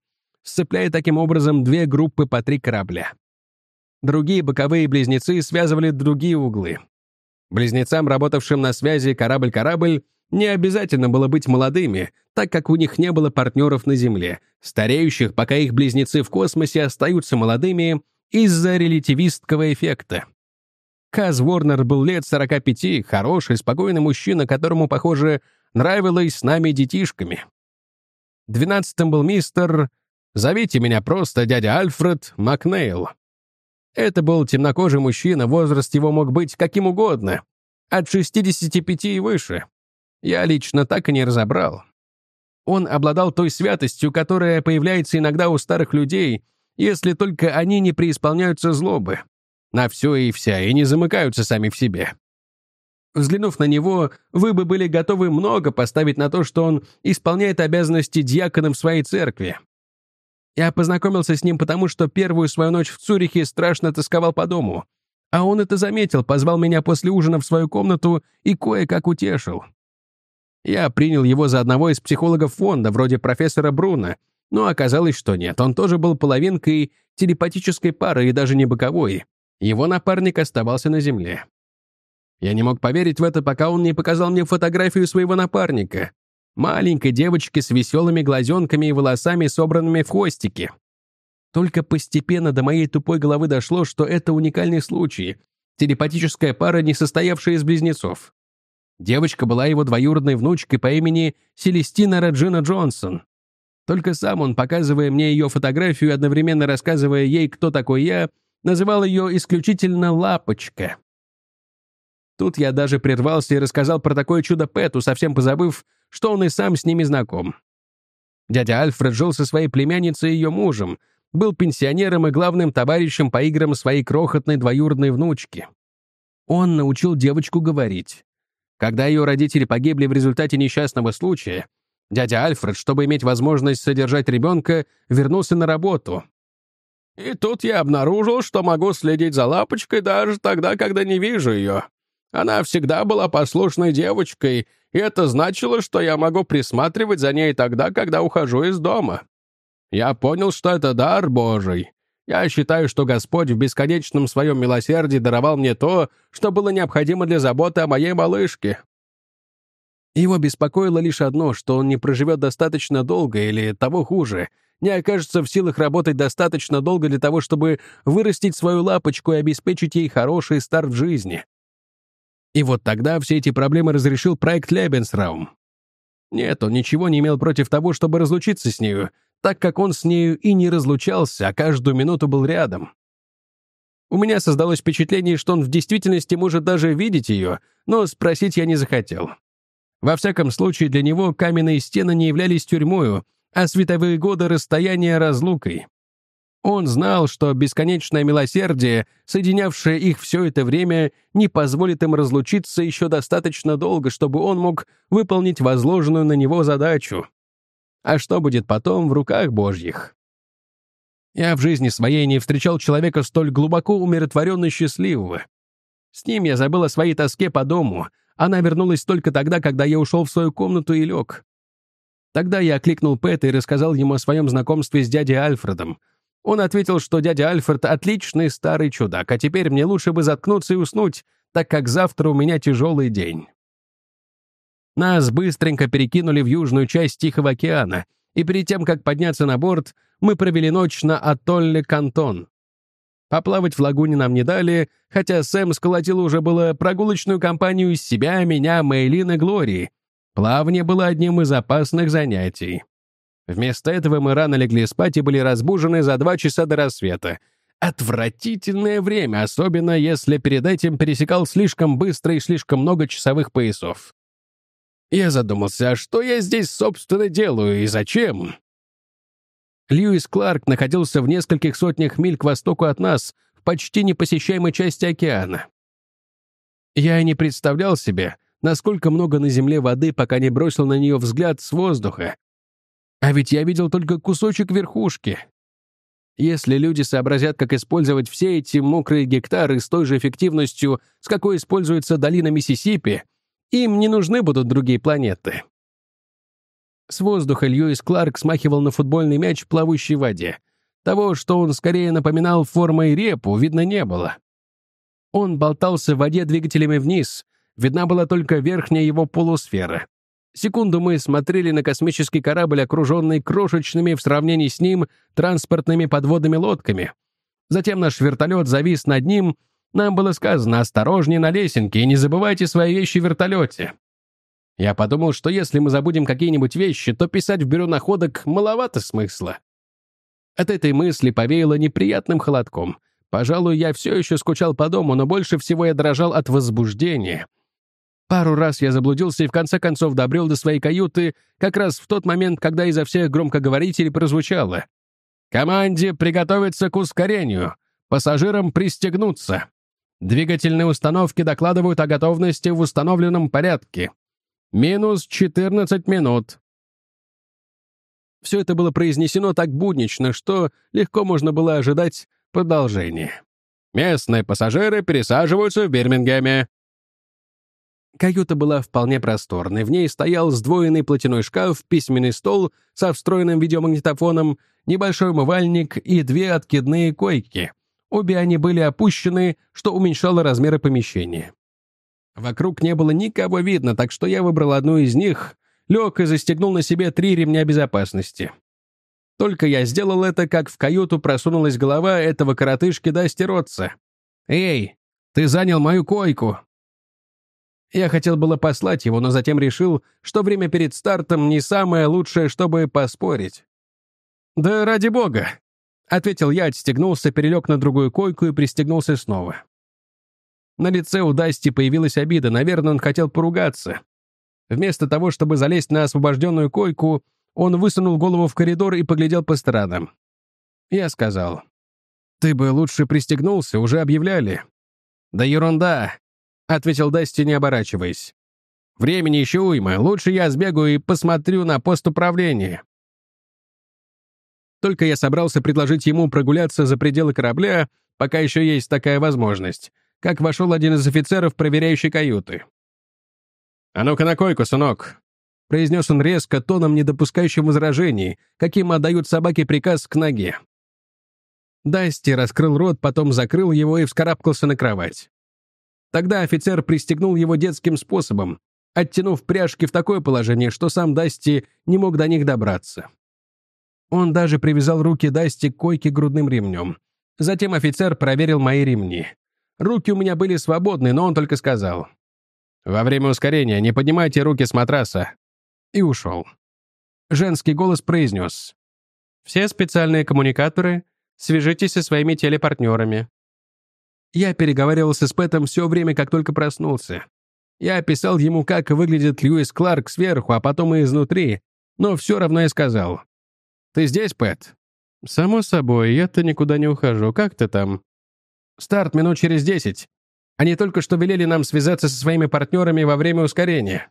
сцепляя таким образом две группы по три корабля. Другие боковые близнецы связывали другие углы. Близнецам, работавшим на связи корабль-корабль, не обязательно было быть молодыми, так как у них не было партнеров на Земле, стареющих, пока их близнецы в космосе остаются молодыми из-за релятивистского эффекта. Каз Ворнер был лет сорока пяти, хороший, спокойный мужчина, которому, похоже, нравилось с нами детишками. Двенадцатым был мистер, зовите меня просто дядя Альфред Макнейл. Это был темнокожий мужчина, возраст его мог быть каким угодно, от шестидесяти пяти и выше. Я лично так и не разобрал. Он обладал той святостью, которая появляется иногда у старых людей, если только они не преисполняются злобы на все и вся и не замыкаются сами в себе. Взглянув на него, вы бы были готовы много поставить на то, что он исполняет обязанности дьякона в своей церкви. Я познакомился с ним потому, что первую свою ночь в Цюрихе страшно тосковал по дому, а он это заметил, позвал меня после ужина в свою комнату и кое-как утешил. Я принял его за одного из психологов фонда, вроде профессора Бруна, но оказалось, что нет, он тоже был половинкой телепатической пары и даже не боковой. Его напарник оставался на Земле. Я не мог поверить в это, пока он не показал мне фотографию своего напарника, маленькой девочки с веселыми глазенками и волосами, собранными в хвостики. Только постепенно до моей тупой головы дошло, что это уникальный случай, телепатическая пара, не состоявшая из близнецов. Девочка была его двоюродной внучкой по имени Селестина Реджина Джонсон. Только сам он, показывая мне ее фотографию и одновременно рассказывая ей, кто такой я, называл ее исключительно «Лапочка». Тут я даже прервался и рассказал про такое чудо Пэту, совсем позабыв, что он и сам с ними знаком. Дядя Альфред жил со своей племянницей и ее мужем, был пенсионером и главным товарищем по играм своей крохотной двоюродной внучки. Он научил девочку говорить. Когда ее родители погибли в результате несчастного случая, дядя Альфред, чтобы иметь возможность содержать ребенка, вернулся на работу. И тут я обнаружил, что могу следить за Лапочкой даже тогда, когда не вижу ее. Она всегда была послушной девочкой, и это значило, что я могу присматривать за ней тогда, когда ухожу из дома. Я понял, что это дар Божий. Я считаю, что Господь в бесконечном своем милосердии даровал мне то, что было необходимо для заботы о моей малышке. Его беспокоило лишь одно, что он не проживет достаточно долго или, того хуже, не окажется в силах работать достаточно долго для того, чтобы вырастить свою Лапочку и обеспечить ей хороший старт в жизни. И вот тогда все эти проблемы разрешил проект Lebensraum. Нет, он ничего не имел против того, чтобы разлучиться с нею, так как он с нею и не разлучался, а каждую минуту был рядом. У меня создалось впечатление, что он в действительности может даже видеть ее, но спросить я не захотел. Во всяком случае, для него каменные стены не являлись тюрьмою, а световые годы расстояния разлукой. Он знал, что бесконечное милосердие, соединявшее их все это время, не позволит им разлучиться еще достаточно долго, чтобы он мог выполнить возложенную на него задачу. А что будет потом, в руках Божьих? Я в жизни своей не встречал человека столь глубоко умиротворенно счастливого. С ним я забыл о своей тоске по дому. Она вернулась только тогда, когда я ушел в свою комнату и лег. Тогда я окликнул Пэта и рассказал ему о своем знакомстве с дядей Альфредом. Он ответил, что дядя Альфред — отличный старый чудак, а теперь мне лучше бы заткнуться и уснуть, так как завтра у меня тяжелый день. Нас быстренько перекинули в южную часть Тихого океана, и перед тем, как подняться на борт, мы провели ночь на атолле Кантон. Поплавать в лагуне нам не дали, хотя Сэм сколотил уже было прогулочную компанию из себя, меня, Мэйлин и Глории. Плавание было одним из опасных занятий. Вместо этого мы рано легли спать и были разбужены за два часа до рассвета. Отвратительное время, особенно если перед этим пересекал слишком быстро и слишком много часовых поясов. Я задумался, а что я здесь, собственно, делаю и зачем? Льюис Кларк находился в нескольких сотнях миль к востоку от нас, в почти непосещаемой части океана. Я и не представлял себе, насколько много на земле воды, пока не бросил на нее взгляд с воздуха. А ведь я видел только кусочек верхушки. Если люди сообразят, как использовать все эти мокрые гектары с той же эффективностью, с какой используется долина Миссисипи, им не нужны будут другие планеты. С воздуха Льюис Кларк смахивал на футбольный мяч, плавающий в воде. Того, что он скорее напоминал формой репу, видно не было. Он болтался в воде двигателями вниз, видна была только верхняя его полусфера. Секунду мы смотрели на космический корабль, окруженный крошечными в сравнении с ним транспортными подводными лодками. Затем наш вертолет завис над ним. Нам было сказано: осторожнее на лесенке и не забывайте свои вещи в вертолете. Я подумал, что если мы забудем какие-нибудь вещи, то писать в бюро находок маловато смысла. От этой мысли повеяло неприятным холодком. Пожалуй, я все еще скучал по дому, но больше всего я дрожал от возбуждения. Пару раз я заблудился и в конце концов добрел до своей каюты как раз в тот момент, когда изо всех громкоговорителей прозвучало: «Команде приготовиться к ускорению! Пассажирам пристегнуться! Двигательные установки докладывают о готовности в установленном порядке. Минус четырнадцать минут». Все это было произнесено так буднично, что легко можно было ожидать продолжения. «Местные пассажиры пересаживаются в Бирмингеме». Каюта была вполне просторной. В ней стоял сдвоенный платяной шкаф, письменный стол со встроенным видеомагнитофоном, небольшой умывальник и две откидные койки. Обе они были опущены, что уменьшало размеры помещения. Вокруг не было никого видно, так что я выбрал одну из них, лег и застегнул на себе три ремня безопасности. Только я сделал это, как в каюту просунулась голова этого коротышки Дасти Ротса. «Эй, ты занял мою койку!» Я хотел было послать его, но затем решил, что время перед стартом не самое лучшее, чтобы поспорить. «Да ради бога!» — ответил я, отстегнулся, перелег на другую койку и пристегнулся снова. На лице у Дасти появилась обида, наверное, он хотел поругаться. Вместо того, чтобы залезть на освобожденную койку, он высунул голову в коридор и поглядел по сторонам. Я сказал: «Ты бы лучше пристегнулся, уже объявляли». «Да ерунда», — ответил Дасти, не оборачиваясь. «Времени еще уйма, лучше я сбегаю и посмотрю на пост управления». Только я собрался предложить ему прогуляться за пределы корабля, пока еще есть такая возможность, как вошел один из офицеров, проверяющий каюты. «А ну-ка на койку, сынок», — произнес он резко, тоном, не допускающим возражений, каким отдают собаке приказ к ноге. Дасти раскрыл рот, потом закрыл его и вскарабкался на кровать. Тогда офицер пристегнул его детским способом, оттянув пряжки в такое положение, что сам Дасти не мог до них добраться. Он даже привязал руки Дасти к койке грудным ремнем. Затем офицер проверил мои ремни. Руки у меня были свободны, но он только сказал: «Во время ускорения не поднимайте руки с матраса», и ушел. Женский голос произнес: «Все специальные коммуникаторы, свяжитесь со своими телепартнерами». Я переговаривался с Пэтом все время, как только проснулся. Я описал ему, как выглядит Льюис Кларк сверху, а потом и изнутри, но все равно я сказал: «Ты здесь, Пэт?» «Само собой, я-то никуда не ухожу. Как ты там?» «Старт минут через десять. Они только что велели нам связаться со своими партнерами во время ускорения».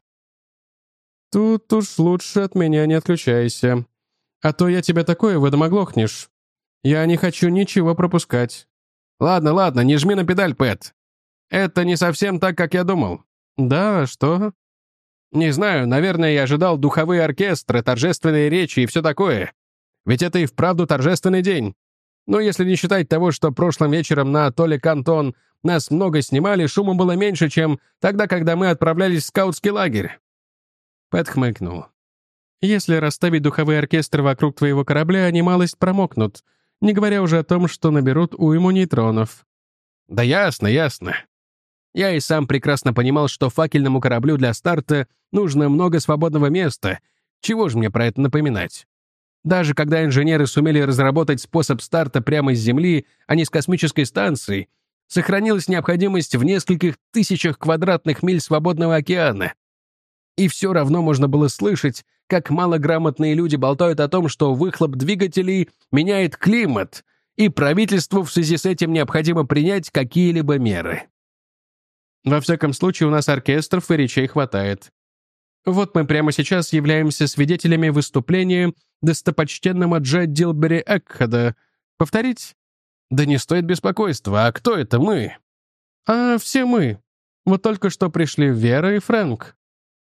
«Тут уж лучше от меня не отключайся. А то я тебя такое выдам, оглохнешь. Я не хочу ничего пропускать». «Ладно, ладно, не жми на педаль, Пэт. Это не совсем так, как я думал». «Да, что?» «Не знаю, наверное, я ожидал духовые оркестры, торжественные речи и все такое. Ведь это и вправду торжественный день. Но если не считать того, что прошлым вечером на атолле Кантон нас много снимали, шума было меньше, чем тогда, когда мы отправлялись в скаутский лагерь». Пэт хмыкнул. «Если расставить духовые оркестры вокруг твоего корабля, они малость промокнут, не говоря уже о том, что наберут уйму нейтронов». «Да ясно, ясно». Я и сам прекрасно понимал, что факельному кораблю для старта нужно много свободного места. Чего же мне про это напоминать? Даже когда инженеры сумели разработать способ старта прямо с Земли, а не с космической станции, сохранилась необходимость в нескольких тысячах квадратных миль свободного океана. И все равно можно было слышать, как малограмотные люди болтают о том, что выхлоп двигателей меняет климат, и правительству в связи с этим необходимо принять какие-либо меры. Во всяком случае, у нас оркестров и речей хватает. Вот мы прямо сейчас являемся свидетелями выступления достопочтенного Джа Дилбери Экхада. Повторить? Да не стоит беспокойства. А кто это мы? А все мы. Вот только что пришли Вера и Фрэнк.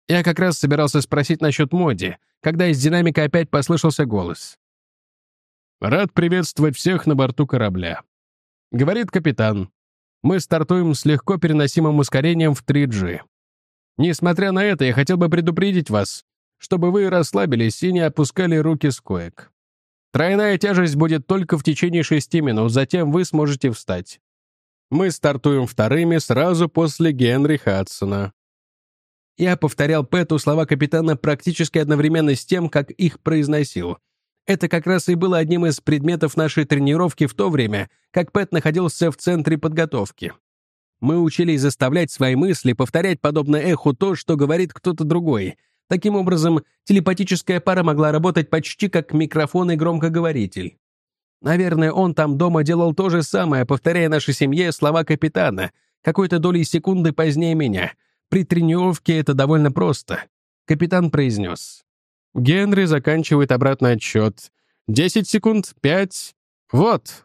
Я как раз собирался спросить насчет Моди, когда из динамика опять послышался голос. «Рад приветствовать всех на борту корабля», — говорит капитан. «Мы стартуем с легко переносимым ускорением в три джи. Несмотря на это, я хотел бы предупредить вас, чтобы вы расслабились и не опускали руки с коек. Тройная тяжесть будет только в течение шести минут, затем вы сможете встать. Мы стартуем вторыми сразу после Генри Хадсона». Я повторял Пэту слова капитана практически одновременно с тем, как их произносил. Это как раз и было одним из предметов нашей тренировки в то время, как Пэт находился в центре подготовки. Мы учились заставлять свои мысли повторять подобно эху то, что говорит кто-то другой. Таким образом, телепатическая пара могла работать почти как микрофон и громкоговоритель. Наверное, он там дома делал то же самое, повторяя нашей семье слова капитана, какой-то долей секунды позднее меня. При тренировке это довольно просто. Капитан произнес. Генри заканчивает обратный отсчет. Десять секунд, пять. Вот.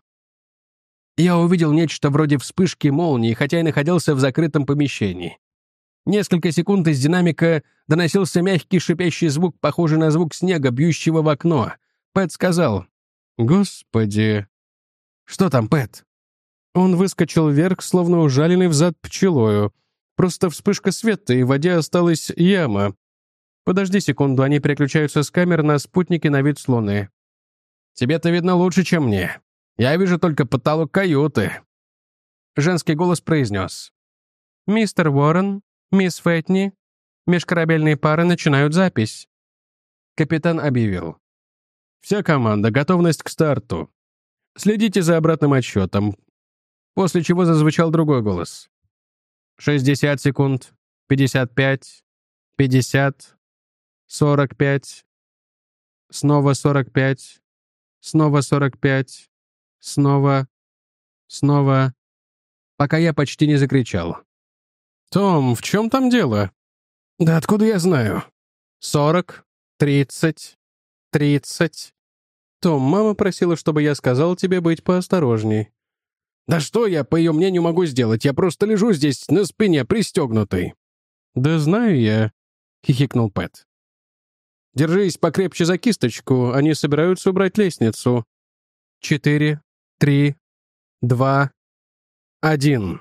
Я увидел нечто вроде вспышки молнии, хотя и находился в закрытом помещении. Несколько секунд из динамика доносился мягкий шипящий звук, похожий на звук снега, бьющего в окно. Пэт сказал. «Господи». «Что там, Пэт?» Он выскочил вверх, словно ужаленный взад пчелою. Просто вспышка света, и в воде осталась яма. Подожди секунду, они переключаются с камер на спутники на вид с Луны. Тебе-то видно лучше, чем мне. Я вижу только потолок каюты. Женский голос произнес. «Мистер Уоррен, мисс Фэтни, межкорабельные пары начинают запись». Капитан объявил. «Вся команда, готовность к старту. Следите за обратным отсчетом». После чего зазвучал другой голос. шестьдесят секунд, пятьдесят пять, пятьдесят, сорок пять, снова сорок пять, снова сорок пять, снова, снова, пока я почти не закричал. «Том, в чем там дело?» «Да откуда я знаю?» «Сорок, тридцать, тридцать». «Том, мама просила, чтобы я сказал тебе быть поосторожней». «Да что я, по ее мнению, могу сделать? Я просто лежу здесь на спине, пристегнутый». «Да знаю я», — хихикнул Пэт. «Держись покрепче за кисточку, они собираются убрать лестницу. Четыре, три, два, один».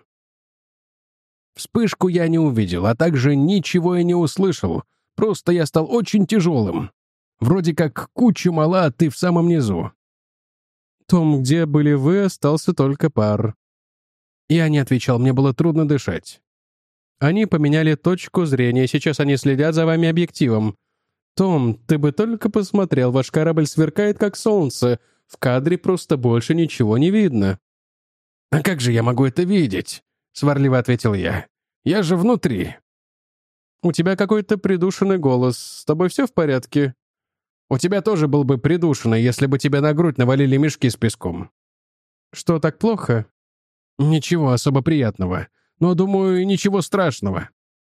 Вспышку я не увидел, а также ничего я не услышал. Просто я стал очень тяжелым. Вроде как куча мала, а ты в самом низу. «Том, где были вы, остался только пар». Я не отвечал, мне было трудно дышать. «Они поменяли точку зрения, сейчас они следят за вами объективом. Том, ты бы только посмотрел, ваш корабль сверкает, как солнце. В кадре просто больше ничего не видно». «А как же я могу это видеть?» — сварливо ответил я. «Я же внутри». «У тебя какой-то придушенный голос. С тобой все в порядке?» «У тебя тоже был бы придушенный, если бы тебе на грудь навалили мешки с песком». «Что, так плохо?» «Ничего особо приятного. Но, думаю, ничего страшного».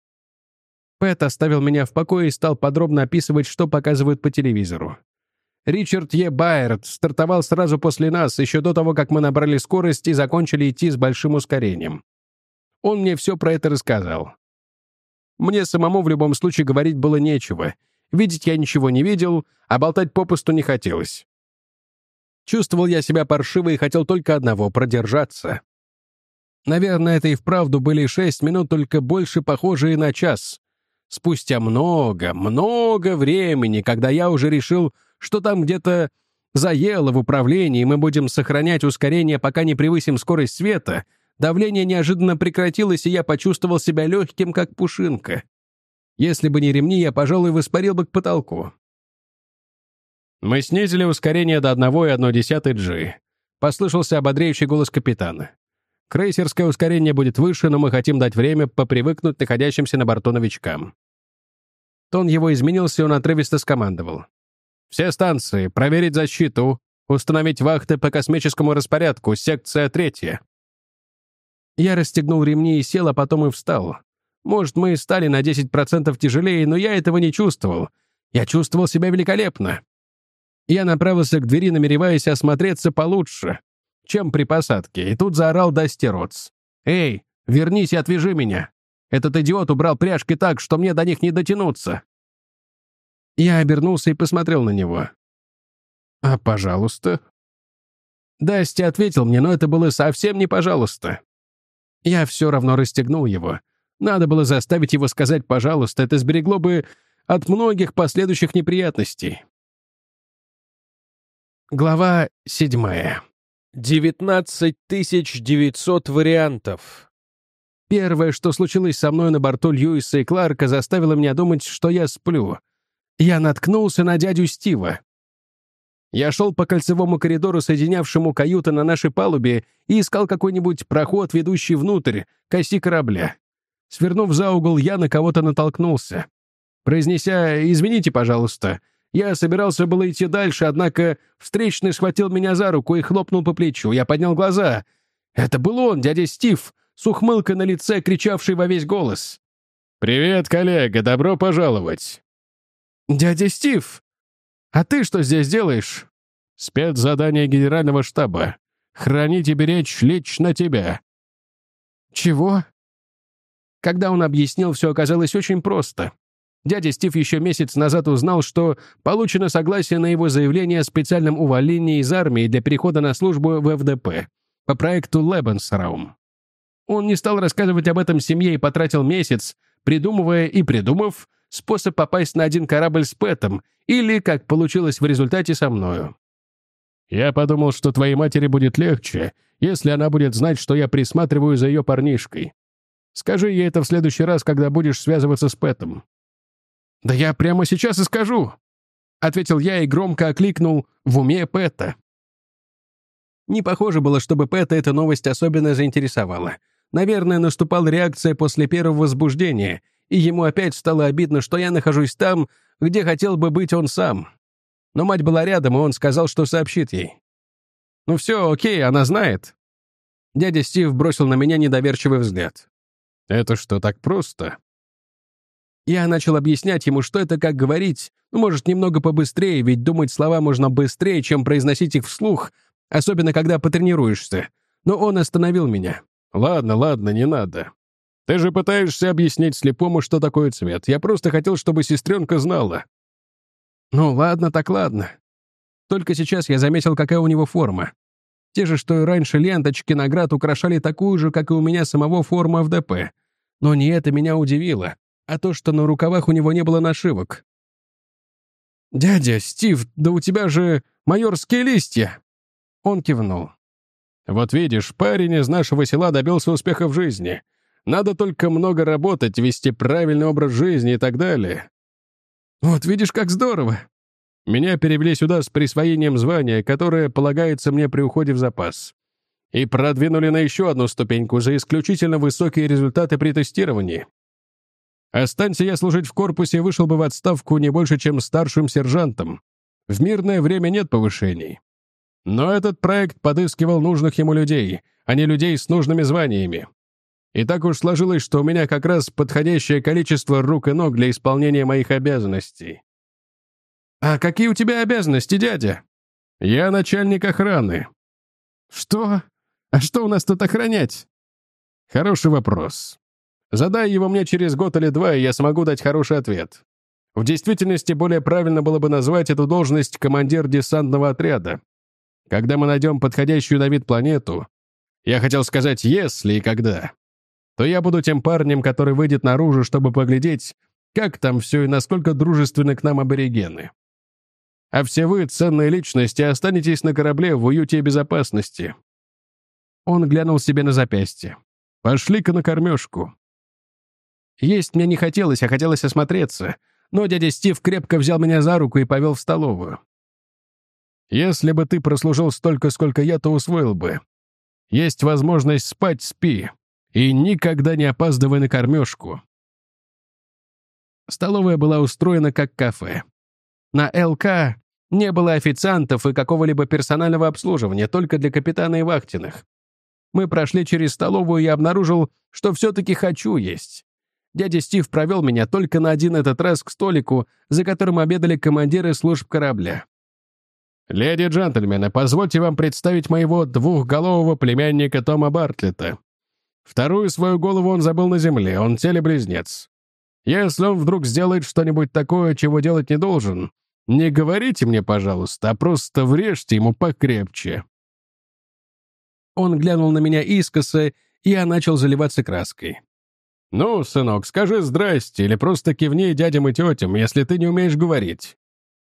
Пэт оставил меня в покое и стал подробно описывать, что показывают по телевизору. Ричард Е. Байерд стартовал сразу после нас, еще до того, как мы набрали скорость и закончили идти с большим ускорением. Он мне все про это рассказал. Мне самому в любом случае говорить было нечего. Видеть я ничего не видел, а болтать попусту не хотелось. Чувствовал я себя паршиво и хотел только одного — продержаться. Наверное, это и вправду были шесть минут, только больше похожие на час. Спустя много, много времени, когда я уже решил, что там где-то заело в управлении, и мы будем сохранять ускорение, пока не превысим скорость света, давление неожиданно прекратилось, и я почувствовал себя легким, как пушинка. Если бы не ремни, я, пожалуй, воспарил бы к потолку. «Мы снизили ускорение до одна и одна десятая джи», — послышался ободряющий голос капитана. «Крейсерское ускорение будет выше, но мы хотим дать время попривыкнуть находящимся на борту новичкам». Тон его изменился, и он отрывисто скомандовал. «Все станции, проверить защиту, установить вахты по космическому распорядку, секция третья». Я расстегнул ремни и сел, а потом и встал. Может, мы стали на десять процентов тяжелее, но я этого не чувствовал. Я чувствовал себя великолепно. Я направился к двери, намереваясь осмотреться получше, чем при посадке, и тут заорал Дасти Ротс. «Эй, вернись и отвяжи меня!» Этот идиот убрал пряжки так, что мне до них не дотянуться». Я обернулся и посмотрел на него. «А, пожалуйста». Дасти ответил мне, но это было совсем не «пожалуйста». Я все равно расстегнул его. Надо было заставить его сказать «пожалуйста», это сберегло бы от многих последующих неприятностей. Глава седьмая. девятнадцать тысяч девятьсот вариантов. Первое, что случилось со мной на борту Льюиса и Кларка, заставило меня думать, что я сплю. Я наткнулся на дядю Стива. Я шел по кольцевому коридору, соединявшему каюты на нашей палубе, и искал какой-нибудь проход, ведущий внутрь, к оси корабля. Свернув за угол, я на кого-то натолкнулся. Произнеся «извините, пожалуйста», я собирался было идти дальше, однако встречный схватил меня за руку и хлопнул по плечу. Я поднял глаза. Это был он, дядя Стив, с ухмылкой на лице, кричавший во весь голос. «Привет, коллега, добро пожаловать!» «Дядя Стив, а ты что здесь делаешь?» «Спецзадание генерального штаба. Хранить и беречь лично тебя». «Чего?» Когда он объяснил, все оказалось очень просто. Дядя Стив еще месяц назад узнал, что получено согласие на его заявление о специальном увольнении из армии для перехода на службу в эф дэ пэ по проекту Лебенсраум. Он не стал рассказывать об этом семье и потратил месяц, придумывая и придумав способ попасть на один корабль с Пэтом, или, как получилось в результате, со мною. «Я подумал, что твоей матери будет легче, если она будет знать, что я присматриваю за ее парнишкой. Скажи ей это в следующий раз, когда будешь связываться с Пэтом». «Да я прямо сейчас и скажу», — ответил я и громко окликнул в уме Пэта. Не похоже было, чтобы Пэта эта новость особенно заинтересовала. Наверное, наступала реакция после первого возбуждения, и ему опять стало обидно, что я нахожусь там, где хотел бы быть он сам. Но мать была рядом, и он сказал, что сообщит ей. «Ну все, окей, она знает». Дядя Стив бросил на меня недоверчивый взгляд. «Это что, так просто?» Я начал объяснять ему, что это как говорить, ну, может, немного побыстрее, ведь думать слова можно быстрее, чем произносить их вслух, особенно когда потренируешься. Но он остановил меня. «Ладно, ладно, не надо. Ты же пытаешься объяснить слепому, что такое цвет. Я просто хотел, чтобы сестренка знала». «Ну ладно, так ладно». Только сейчас я заметил, какая у него форма. Те же, что и раньше, ленточки наград украшали такую же, как и у меня самого форму эф дэ пэ. Но не это меня удивило, а то, что на рукавах у него не было нашивок. «Дядя, Стив, да у тебя же майорские листья!» Он кивнул. «Вот видишь, парень из нашего села добился успеха в жизни. Надо только много работать, вести правильный образ жизни и так далее». «Вот видишь, как здорово!» Меня перевели сюда с присвоением звания, которое полагается мне при уходе в запас. И продвинули на еще одну ступеньку за исключительно высокие результаты при тестировании. Останься я служить в корпусе, вышел бы в отставку не больше, чем старшим сержантом. В мирное время нет повышений. Но этот проект подыскивал нужных ему людей, а не людей с нужными званиями. И так уж сложилось, что у меня как раз подходящее количество рук и ног для исполнения моих обязанностей. «А какие у тебя обязанности, дядя?» «Я начальник охраны». «Что? А что у нас тут охранять?» «Хороший вопрос. Задай его мне через год или два, и я смогу дать хороший ответ. В действительности, более правильно было бы назвать эту должность командир десантного отряда. Когда мы найдем подходящую на вид планету, я хотел сказать «если» и «когда», то я буду тем парнем, который выйдет наружу, чтобы поглядеть, как там все и насколько дружественны к нам аборигены. А все вы, ценные личности, останетесь на корабле в уюте и безопасности». Он глянул себе на запястье. «Пошли-ка на кормежку». Есть мне не хотелось, а хотелось осмотреться, но дядя Стив крепко взял меня за руку и повел в столовую. «Если бы ты прослужил столько, сколько я, то усвоил бы. Есть возможность спать — спи, и никогда не опаздывай на кормежку». Столовая была устроена как кафе. На эл ка не было официантов и какого-либо персонального обслуживания, только для капитана и вахтенных. Мы прошли через столовую, и я обнаружил, что все-таки хочу есть. Дядя Стив провел меня только на один этот раз к столику, за которым обедали командиры служб корабля. «Леди и джентльмены, позвольте вам представить моего двухголового племянника Тома Бартлета. Вторую свою голову он забыл на земле, он телеблизнец. Если он вдруг сделает что-нибудь такое, чего делать не должен, не говорите мне, пожалуйста, а просто врежьте ему покрепче». Он глянул на меня искоса, и я начал заливаться краской. «Ну, сынок, скажи «здрасте» или просто кивни дядям и тетям, если ты не умеешь говорить».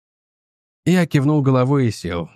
Я кивнул головой и сел.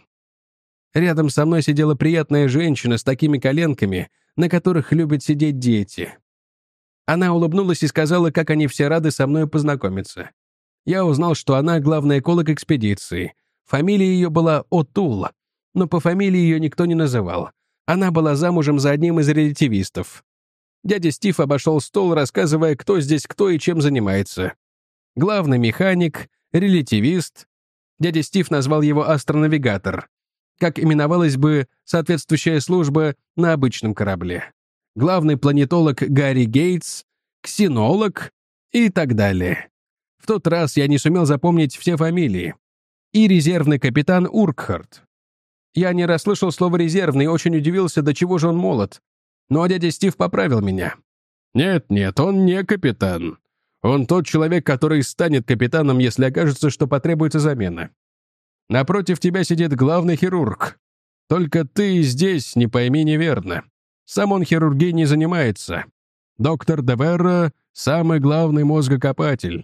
Рядом со мной сидела приятная женщина с такими коленками, на которых любят сидеть дети. Она улыбнулась и сказала, как они все рады со мной познакомиться. Я узнал, что она главный эколог экспедиции. Фамилия ее была О'Тул, но по фамилии ее никто не называл. Она была замужем за одним из релятивистов. Дядя Стив обошел стол, рассказывая, кто здесь кто и чем занимается. Главный механик, релятивист. Дядя Стив назвал его астронавигатор, как именовалась бы соответствующая служба на обычном корабле. Главный планетолог Гарри Гейтс, ксенолог и так далее. В тот раз я не сумел запомнить все фамилии. И резервный капитан Уркхарт. Я не расслышал слово «резервный» и очень удивился, до чего же он молод. Но дядя Стив поправил меня. «Нет-нет, он не капитан. Он тот человек, который станет капитаном, если окажется, что потребуется замена. Напротив тебя сидит главный хирург. Только ты здесь не пойми неверно. Сам он хирургией не занимается. Доктор Деверра — самый главный мозгокопатель».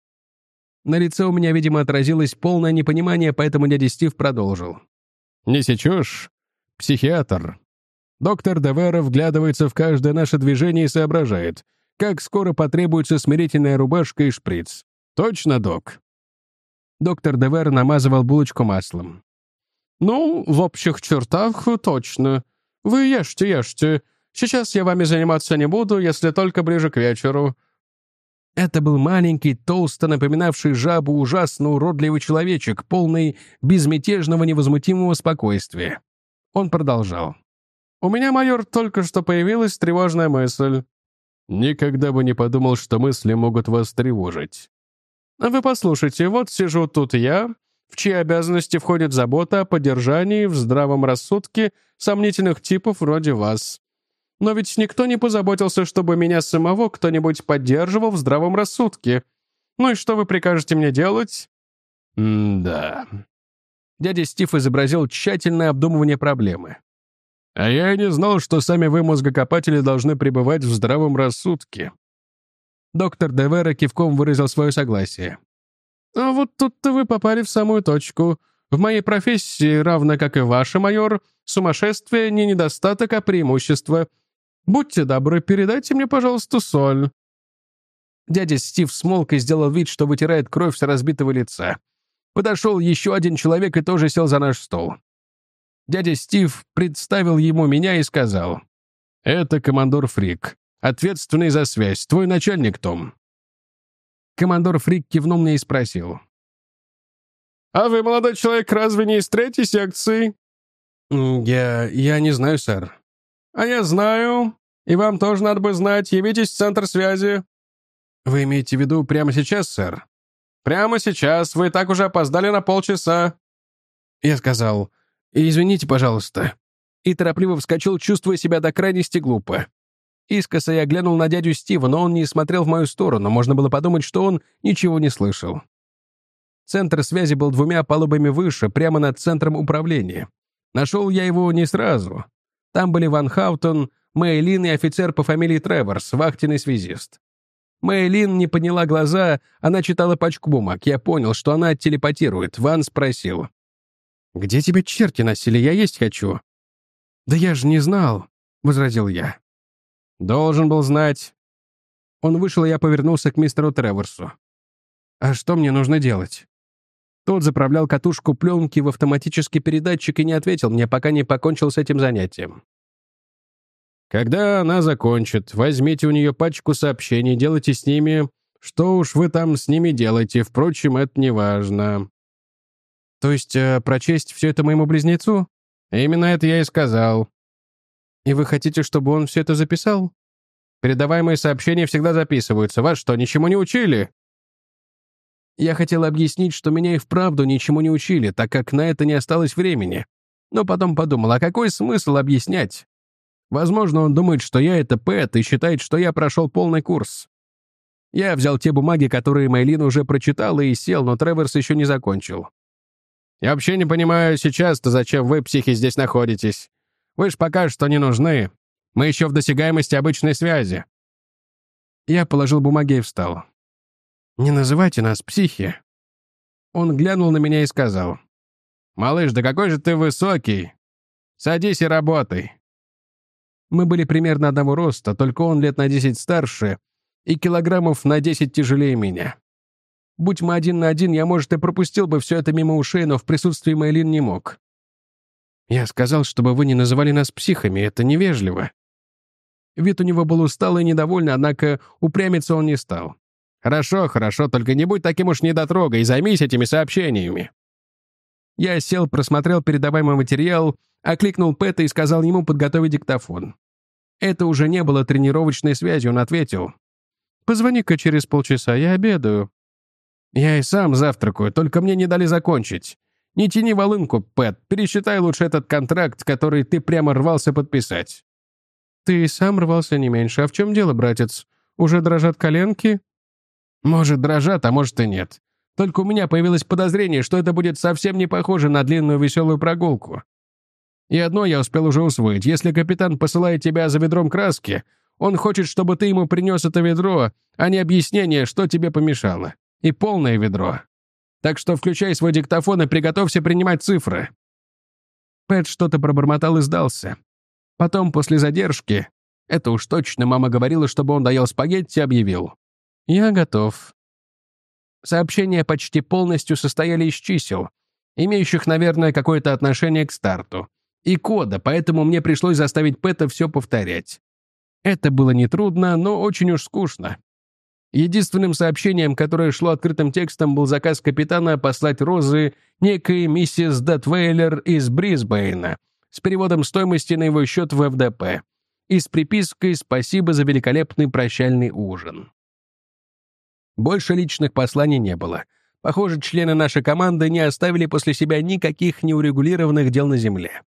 На лице у меня, видимо, отразилось полное непонимание, поэтому дядя Стив продолжил. «Не сечешь? Психиатр. Доктор Деверра вглядывается в каждое наше движение и соображает, как скоро потребуется смирительная рубашка и шприц. Точно, док?» Доктор Деверра намазывал булочку маслом. «Ну, в общих чертах, точно. Вы ешьте, ешьте. Сейчас я вами заниматься не буду, если только ближе к вечеру». Это был маленький, толсто напоминавший жабу ужасно уродливый человечек, полный безмятежного невозмутимого спокойствия. Он продолжал. «У меня, майор, только что появилась тревожная мысль». «Никогда бы не подумал, что мысли могут вас тревожить». «Вы послушайте, вот сижу тут я, в чьи обязанности входит забота о поддержании в здравом рассудке сомнительных типов вроде вас. Но ведь никто не позаботился, чтобы меня самого кто-нибудь поддерживал в здравом рассудке. Ну и что вы прикажете мне делать?» «М-да». Дядя Стив изобразил тщательное обдумывание проблемы. «А я и не знал, что сами вы, мозгокопатели, должны пребывать в здравом рассудке». Доктор Деверра кивком выразил свое согласие. «А вот тут-то вы попали в самую точку. В моей профессии, равно как и ваша, майор, сумасшествие не недостаток, а преимущество. Будьте добры, передайте мне, пожалуйста, соль». Дядя Стив смолк и сделал вид, что вытирает кровь с разбитого лица. Подошел еще один человек и тоже сел за наш стол. Дядя Стив представил ему меня и сказал: «Это командор Фрик, ответственный за связь, твой начальник, Том». Командор Фрик кивнул мне и спросил: «А вы, молодой человек, разве не из третьей секции?» «Я... я не знаю, сэр». «А я знаю. И вам тоже надо бы знать. Явитесь в центр связи». «Вы имеете в виду прямо сейчас, сэр?» «Прямо сейчас. Вы и так уже опоздали на полчаса». Я сказал: «Извините, пожалуйста», и торопливо вскочил, чувствуя себя до крайности глупо. Искоса я глянул на дядю Стива, но он не смотрел в мою сторону, можно было подумать, что он ничего не слышал. Центр связи был двумя палубами выше, прямо над центром управления. Нашел я его не сразу. Там были Ван Хаутон, Мэйлин и офицер по фамилии Треворс, вахтенный связист. Мэйлин не подняла глаза, она читала пачку бумаг. Я понял, что она телепатирует. Ван спросил: «Где тебя черти носили? Я есть хочу». «Да я же не знал», — возразил я. «Должен был знать». Он вышел, и я повернулся к мистеру Треворсу. «А что мне нужно делать?» Тот заправлял катушку пленки в автоматический передатчик и не ответил мне, пока не покончил с этим занятием. «Когда она закончит, возьмите у нее пачку сообщений, делайте с ними, что уж вы там с ними делаете, впрочем, это не важно». «То есть э, прочесть все это моему близнецу?» «Именно это я и сказал». «И вы хотите, чтобы он все это записал?» «Передаваемые сообщения всегда записываются. Вас что, ничему не учили?» Я хотел объяснить, что меня и вправду ничему не учили, так как на это не осталось времени. Но потом подумал, а какой смысл объяснять? Возможно, он думает, что я — это Пэт, и считает, что я прошел полный курс. Я взял те бумаги, которые Мэйлин уже прочитала, и сел, но Треворс еще не закончил. «Я вообще не понимаю сейчас-то, зачем вы, психи, здесь находитесь. Вы ж пока что не нужны. Мы еще в досягаемости обычной связи». Я положил бумаги и встал. «Не называйте нас психи». Он глянул на меня и сказал: «Малыш, да какой же ты высокий! Садись и работай». Мы были примерно одного роста, только он лет на десять старше и килограммов на десять тяжелее меня. Будь мы один на один, я, может, и пропустил бы все это мимо ушей, но в присутствии Мэйлин не мог. «Я сказал, чтобы вы не называли нас психами, это невежливо». Вид у него был усталый и недовольный, однако упрямиться он не стал. «Хорошо, хорошо, только не будь таким уж недотрогой и займись этими сообщениями». Я сел, просмотрел передаваемый материал, окликнул Пэта и сказал ему подготовить диктофон. Это уже не было тренировочной связью, он ответил: «Позвони-ка через полчаса, я обедаю». «Я и сам завтракаю, только мне не дали закончить. Не тяни волынку, Пэт, пересчитай лучше этот контракт, который ты прямо рвался подписать». «Ты сам рвался не меньше. А в чем дело, братец? Уже дрожат коленки?» «Может, дрожат, а может и нет. Только у меня появилось подозрение, что это будет совсем не похоже на длинную веселую прогулку. И одно я успел уже усвоить. Если капитан посылает тебя за ведром краски, он хочет, чтобы ты ему принес это ведро, а не объяснение, что тебе помешало. И полное ведро. Так что включай свой диктофон и приготовься принимать цифры». Пэт что-то пробормотал и сдался. Потом, после задержки, это уж точно мама говорила, чтобы он доел спагетти, объявил: «Я готов». Сообщения почти полностью состояли из чисел, имеющих, наверное, какое-то отношение к старту, и кода, поэтому мне пришлось заставить Пэта все повторять. Это было нетрудно, но очень уж скучно. Единственным сообщением, которое шло открытым текстом, был заказ капитана послать розы некой миссис Датвейлер из Брисбейна с переводом стоимости на его счет в эф дэ пэ и с припиской «Спасибо за великолепный прощальный ужин». Больше личных посланий не было. Похоже, члены нашей команды не оставили после себя никаких неурегулированных дел на земле.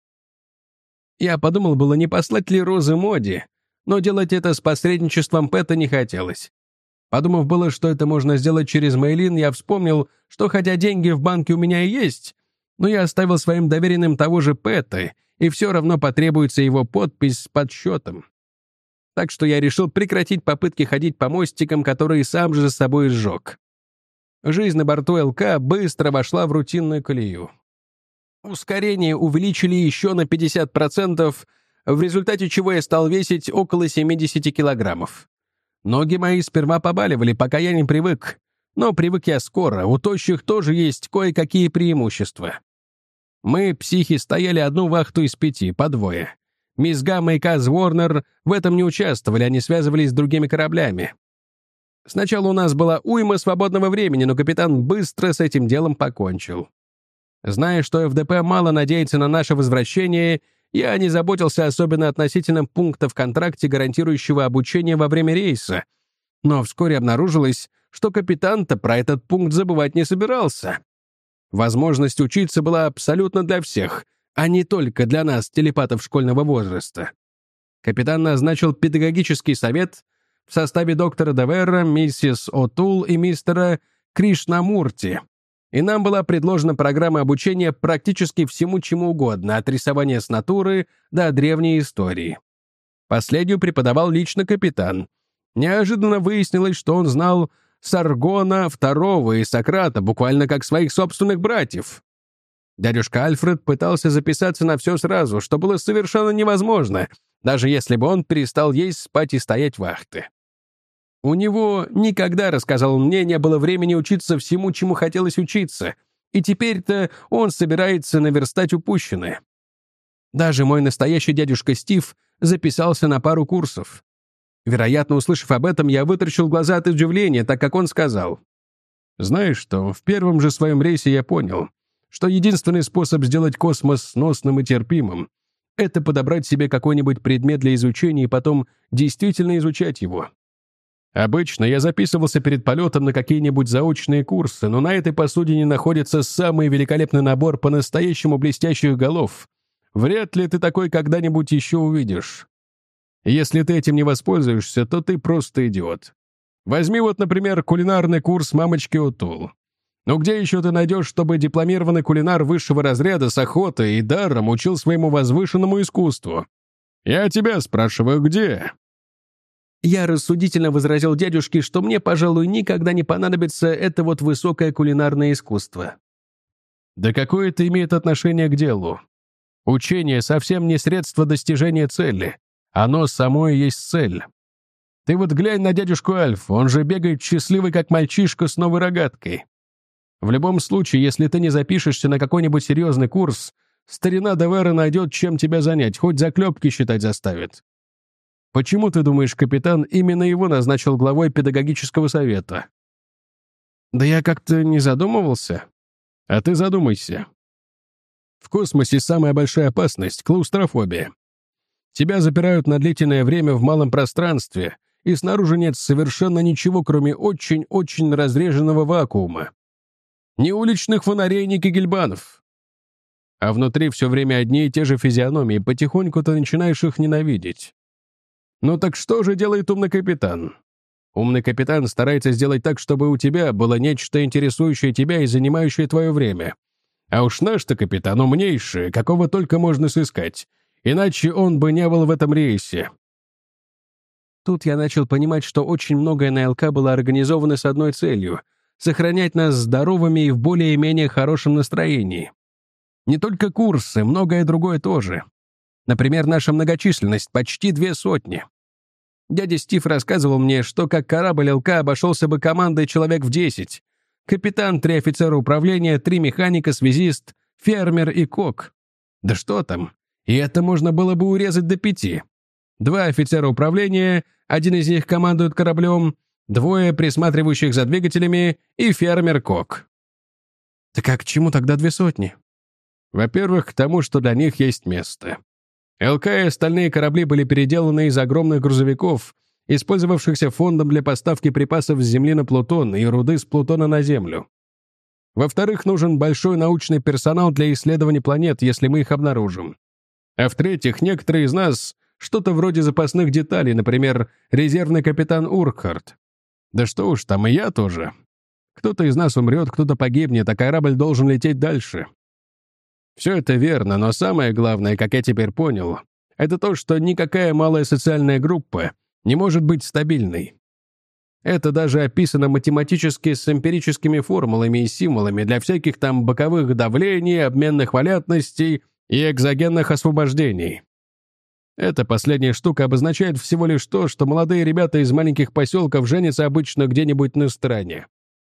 Я подумал было, не послать ли розы Моди, но делать это с посредничеством Пэта не хотелось. Подумав было, что это можно сделать через Мэйлин, я вспомнил, что хотя деньги в банке у меня и есть, но я оставил своим доверенным того же Пэта, и все равно потребуется его подпись с подсчетом. Так что я решил прекратить попытки ходить по мостикам, которые сам же за собой сжег. Жизнь на борту эл ка быстро вошла в рутинную колею. Ускорение увеличили еще на пятьдесят процентов, в результате чего я стал весить около семьдесят килограммов. Ноги мои сперва побаливали, пока я не привык. Но привык я скоро, у тощих тоже есть кое-какие преимущества. Мы, психи, стояли одну вахту из пяти, по двое. Мисс Гамма и Каз Уорнер в этом не участвовали, они связывались с другими кораблями. Сначала у нас была уйма свободного времени, но капитан быстро с этим делом покончил. Зная, что эф дэ пэ мало надеется на наше возвращение, я не заботился особенно относительно пункта в контракте, гарантирующего обучение во время рейса. Но вскоре обнаружилось, что капитан-то про этот пункт забывать не собирался. Возможность учиться была абсолютно для всех, а не только для нас, телепатов школьного возраста. Капитан назначил педагогический совет в составе доктора Деверра, миссис О'Тул и мистера Кришнамурти, и нам была предложена программа обучения практически всему чему угодно, от рисования с натуры до древней истории. Последнюю преподавал лично капитан. Неожиданно выяснилось, что он знал Саргона второго и Сократа буквально как своих собственных братьев. Дядюшка Альфред пытался записаться на все сразу, что было совершенно невозможно, даже если бы он перестал есть, спать и стоять вахты. У него никогда, рассказал он мне, не было времени учиться всему, чему хотелось учиться, и теперь-то он собирается наверстать упущенное. Даже мой настоящий дядюшка Стив записался на пару курсов. Вероятно, услышав об этом, я вытаращил глаза от удивления, так как он сказал: «Знаешь что, в первом же своем рейсе я понял, что единственный способ сделать космос сносным и терпимым — это подобрать себе какой-нибудь предмет для изучения и потом действительно изучать его. Обычно я записывался перед полетом на какие-нибудь заочные курсы, но на этой посудине находится самый великолепный набор по-настоящему блестящих голов. Вряд ли ты такой когда-нибудь еще увидишь. Если ты этим не воспользуешься, то ты просто идиот. Возьми вот, например, кулинарный курс мамочки Утул. Ну где еще ты найдешь, чтобы дипломированный кулинар высшего разряда с охотой и даром учил своему возвышенному искусству? Я тебя спрашиваю, где?» Я рассудительно возразил дядюшке, что мне, пожалуй, никогда не понадобится это вот высокое кулинарное искусство. «Да какое это имеет отношение к делу? Учение совсем не средство достижения цели. Оно само и есть цель. Ты вот глянь на дядюшку Альфу, он же бегает счастливый, как мальчишка с новой рогаткой. В любом случае, если ты не запишешься на какой-нибудь серьезный курс, старина Девера найдет, чем тебя занять, хоть заклепки считать заставит. Почему, ты думаешь, капитан именно его назначил главой педагогического совета?» «Да я как-то не задумывался. А ты задумайся. В космосе самая большая опасность — клаустрофобия. Тебя запирают на длительное время в малом пространстве, и снаружи нет совершенно ничего, кроме очень-очень разреженного вакуума. Ни уличных фонарей, ни кегельбанов. А внутри все время одни и те же физиономии, потихоньку ты начинаешь их ненавидеть. Ну так что же делает умный капитан? Умный капитан старается сделать так, чтобы у тебя было нечто интересующее тебя и занимающее твое время. А уж наш-то капитан умнейший, какого только можно сыскать. Иначе он бы не был в этом рейсе. Тут я начал понимать, что очень многое на эл ка было организовано с одной целью — сохранять нас здоровыми и в более-менее хорошем настроении. Не только курсы, многое другое тоже. Например, наша многочисленность — почти две сотни. Дядя Стив рассказывал мне, что как корабль эл ка обошелся бы командой человек в десять. Капитан, три офицера управления, три механика, связист, фермер и кок. Да что там? И это можно было бы урезать до пяти. Два офицера управления, один из них командует кораблем, двое присматривающих за двигателями и фермер-кок. Так а к чему тогда две сотни? Во-первых, к тому, что для них есть место. эл ка и остальные корабли были переделаны из огромных грузовиков, использовавшихся фондом для поставки припасов с Земли на Плутон и руды с Плутона на Землю. Во-вторых, нужен большой научный персонал для исследований планет, если мы их обнаружим. А в-третьих, некоторые из нас что-то вроде запасных деталей, например, резервный капитан Уркхарт. Да что уж там, и я тоже. Кто-то из нас умрет, кто-то погибнет, а корабль должен лететь дальше. Все это верно, но самое главное, как я теперь понял, это то, что никакая малая социальная группа не может быть стабильной. Это даже описано математически с эмпирическими формулами и символами для всяких там боковых давлений, обменных валентностей и экзогенных освобождений. Эта последняя штука обозначает всего лишь то, что молодые ребята из маленьких поселков женятся обычно где-нибудь на стороне.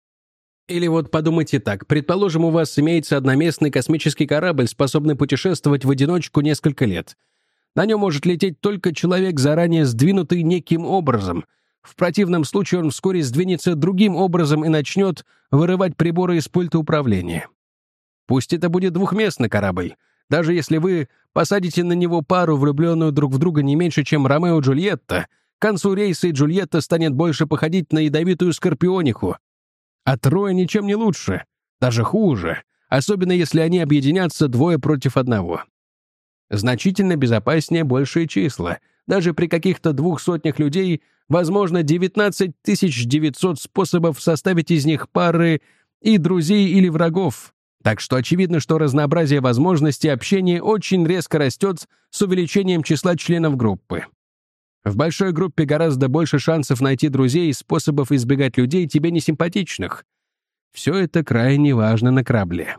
Или вот подумайте так. Предположим, у вас имеется одноместный космический корабль, способный путешествовать в одиночку несколько лет. На нем может лететь только человек, заранее сдвинутый неким образом. В противном случае он вскоре сдвинется другим образом и начнет вырывать приборы из пульта управления. Пусть это будет двухместный корабль. Даже если вы посадите на него пару, влюбленную друг в друга не меньше, чем Ромео и Джульетта, к концу рейса и Джульетта станет больше походить на ядовитую скорпиониху. А трое ничем не лучше, даже хуже, особенно если они объединятся двое против одного. Значительно безопаснее большие числа. Даже при каких-то двух сотнях людей возможно девятнадцать тысяч девятьсот способов составить из них пары и друзей или врагов. Так что очевидно, что разнообразие возможностей общения очень резко растет с увеличением числа членов группы. В большой группе гораздо больше шансов найти друзей и способов избегать людей тебе несимпатичных. Все это крайне важно на корабле.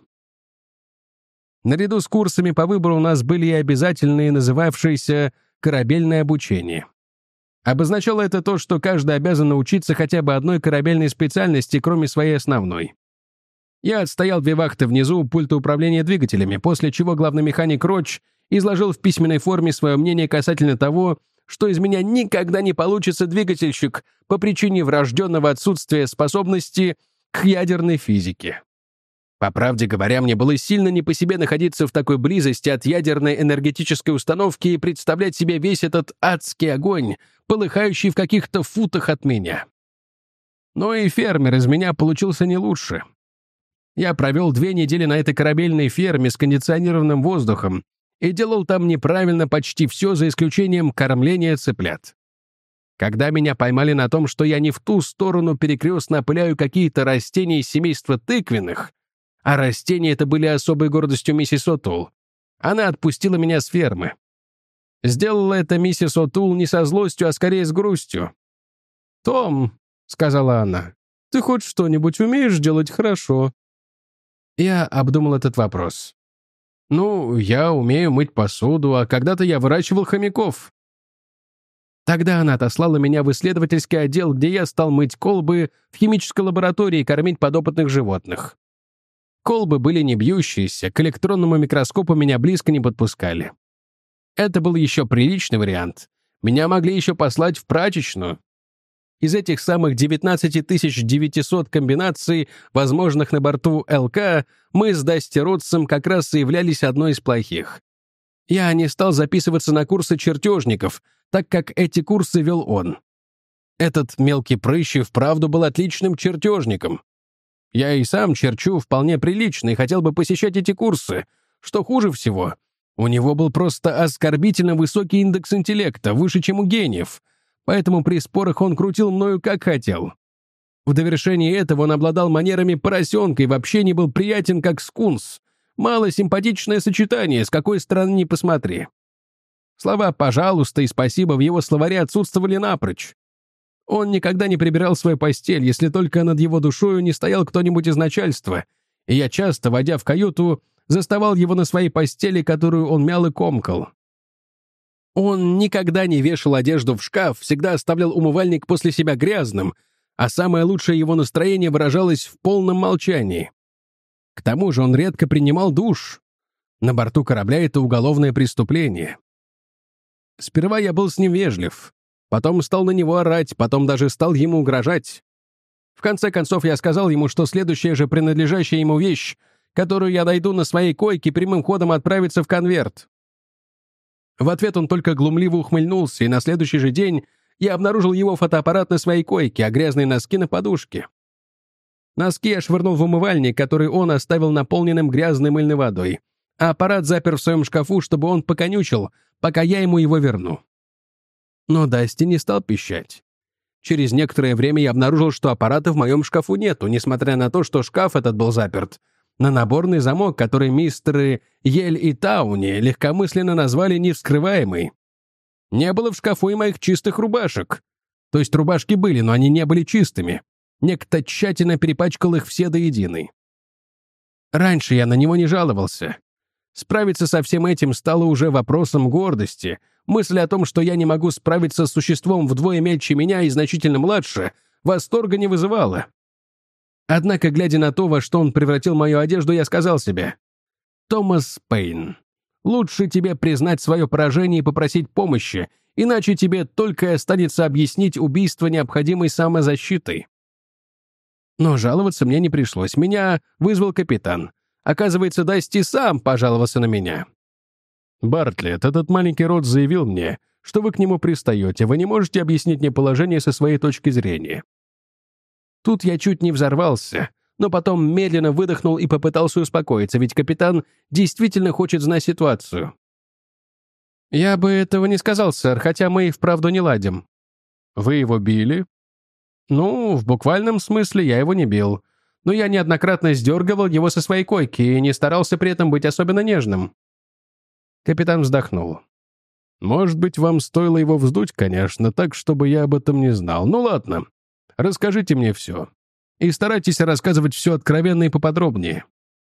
Наряду с курсами по выбору у нас были и обязательные, называвшиеся «корабельное обучение». Обозначало это то, что каждый обязан научиться хотя бы одной корабельной специальности, кроме своей основной. Я отстоял две вахты внизу у пульта управления двигателями, после чего главный механик Роч изложил в письменной форме свое мнение касательно того, что из меня никогда не получится двигательщик по причине врожденного отсутствия способности к ядерной физике. По правде говоря, мне было сильно не по себе находиться в такой близости от ядерной энергетической установки и представлять себе весь этот адский огонь, полыхающий в каких-то футах от меня. Но и фермер из меня получился не лучше. Я провел две недели на этой корабельной ферме с кондиционированным воздухом и делал там неправильно почти все, за исключением кормления цыплят. Когда меня поймали на том, что я не в ту сторону перекрестно опыляю какие-то растения из семейства тыквенных, а растения это были особой гордостью миссис О'Тул, она отпустила меня с фермы. Сделала это миссис О'Тул не со злостью, а скорее с грустью. «Том», — сказала она, — «ты хоть что-нибудь умеешь делать хорошо?» Я обдумал этот вопрос. «Ну, я умею мыть посуду, а когда-то я выращивал хомяков». Тогда она отослала меня в исследовательский отдел, где я стал мыть колбы в химической лаборатории и кормить подопытных животных. Колбы были не бьющиеся, к электронному микроскопу меня близко не подпускали. Это был еще приличный вариант. Меня могли еще послать в прачечную. Из этих самых девятнадцати тысяч девятисот комбинаций, возможных на борту ЛК, мы с Дасти Ротсом как раз и являлись одной из плохих. Я не стал записываться на курсы чертежников, так как эти курсы вел он. Этот мелкий прыщ и вправду был отличным чертежником. Я и сам черчу вполне прилично и хотел бы посещать эти курсы. Что хуже всего, у него был просто оскорбительно высокий индекс интеллекта, выше, чем у гениев, поэтому при спорах он крутил мною как хотел. В довершении этого он обладал манерами поросенка и вообще не был приятен, как скунс. Малосимпатичное сочетание, с какой стороны ни посмотри. Слова «пожалуйста» и «спасибо» в его словаре отсутствовали напрочь. Он никогда не прибирал свою постель, если только над его душою не стоял кто-нибудь из начальства, и я часто, войдя в каюту, заставал его на своей постели, которую он мял и комкал. Он никогда не вешал одежду в шкаф, всегда оставлял умывальник после себя грязным, а самое лучшее его настроение выражалось в полном молчании. К тому же он редко принимал душ. На борту корабля это уголовное преступление. Сперва я был с ним вежлив, потом стал на него орать, потом даже стал ему угрожать. В конце концов я сказал ему, что следующая же принадлежащая ему вещь, которую я найду на своей койке, прямым ходом отправится в конверт. В ответ он только глумливо ухмыльнулся, и на следующий же день я обнаружил его фотоаппарат на своей койке, а грязные носки на подушке. Носки я швырнул в умывальник, который он оставил наполненным грязной мыльной водой, а аппарат запер в своем шкафу, чтобы он поконючил, пока я ему его верну. Но Дасти не стал пищать. Через некоторое время я обнаружил, что аппарата в моем шкафу нету, несмотря на то, что шкаф этот был заперт на наборный замок, который мистеры Ель и Тауни легкомысленно назвали «невскрываемый». Не было в шкафу и моих чистых рубашек. То есть рубашки были, но они не были чистыми. Некто тщательно перепачкал их все до единой. Раньше я на него не жаловался. Справиться со всем этим стало уже вопросом гордости. Мысль о том, что я не могу справиться с существом вдвое мельче меня и значительно младше, восторга не вызывала. Однако, глядя на то, во что он превратил мою одежду, я сказал себе: «Томас Пейн, лучше тебе признать свое поражение и попросить помощи, иначе тебе только и останется объяснить убийство необходимой самозащитой». Но жаловаться мне не пришлось. Меня вызвал капитан. Оказывается, Дасти сам пожаловался на меня. «Бартлетт, этот маленький рот заявил мне, что вы к нему пристаете. Вы не можете объяснить мне положение со своей точки зрения». Тут я чуть не взорвался, но потом медленно выдохнул и попытался успокоиться, ведь капитан действительно хочет знать ситуацию. «Я бы этого не сказал, сэр, хотя мы и вправду не ладим». «Вы его били?» «Ну, в буквальном смысле я его не бил. Но я неоднократно сдергивал его со своей койки и не старался при этом быть особенно нежным». Капитан вздохнул. «Может быть, вам стоило его вздуть, конечно, так, чтобы я об этом не знал. Ну ладно, расскажите мне все. И старайтесь рассказывать все откровенно и поподробнее».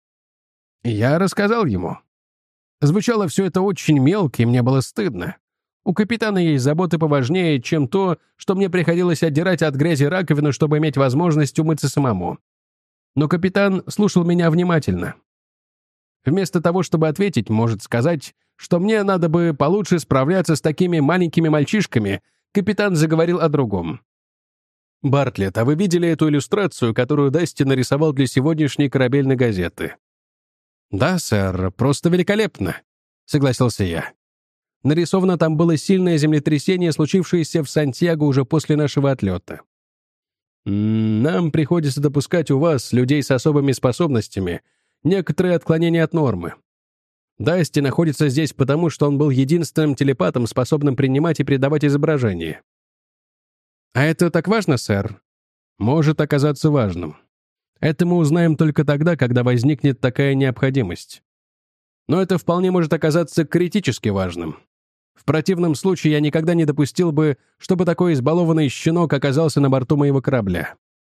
Я рассказал ему. Звучало все это очень мелко, и мне было стыдно. У капитана есть заботы поважнее, чем то, что мне приходилось отдирать от грязи раковину, чтобы иметь возможность умыться самому. Но капитан слушал меня внимательно. Вместо того, чтобы ответить, может сказать, что мне надо бы получше справляться с такими маленькими мальчишками, капитан заговорил о другом. «Бартлетт, а вы видели эту иллюстрацию, которую Дасти нарисовал для сегодняшней корабельной газеты?» «Да, сэр, просто великолепно», — согласился я. Нарисовано там было сильное землетрясение, случившееся в Сантьяго уже после нашего отлета. Нам приходится допускать у вас, людей с особыми способностями, некоторые отклонения от нормы. Дасти находится здесь потому, что он был единственным телепатом, способным принимать и передавать изображения. А это так важно, сэр? Может оказаться важным. Это мы узнаем только тогда, когда возникнет такая необходимость. Но это вполне может оказаться критически важным. В противном случае я никогда не допустил бы, чтобы такой избалованный щенок оказался на борту моего корабля.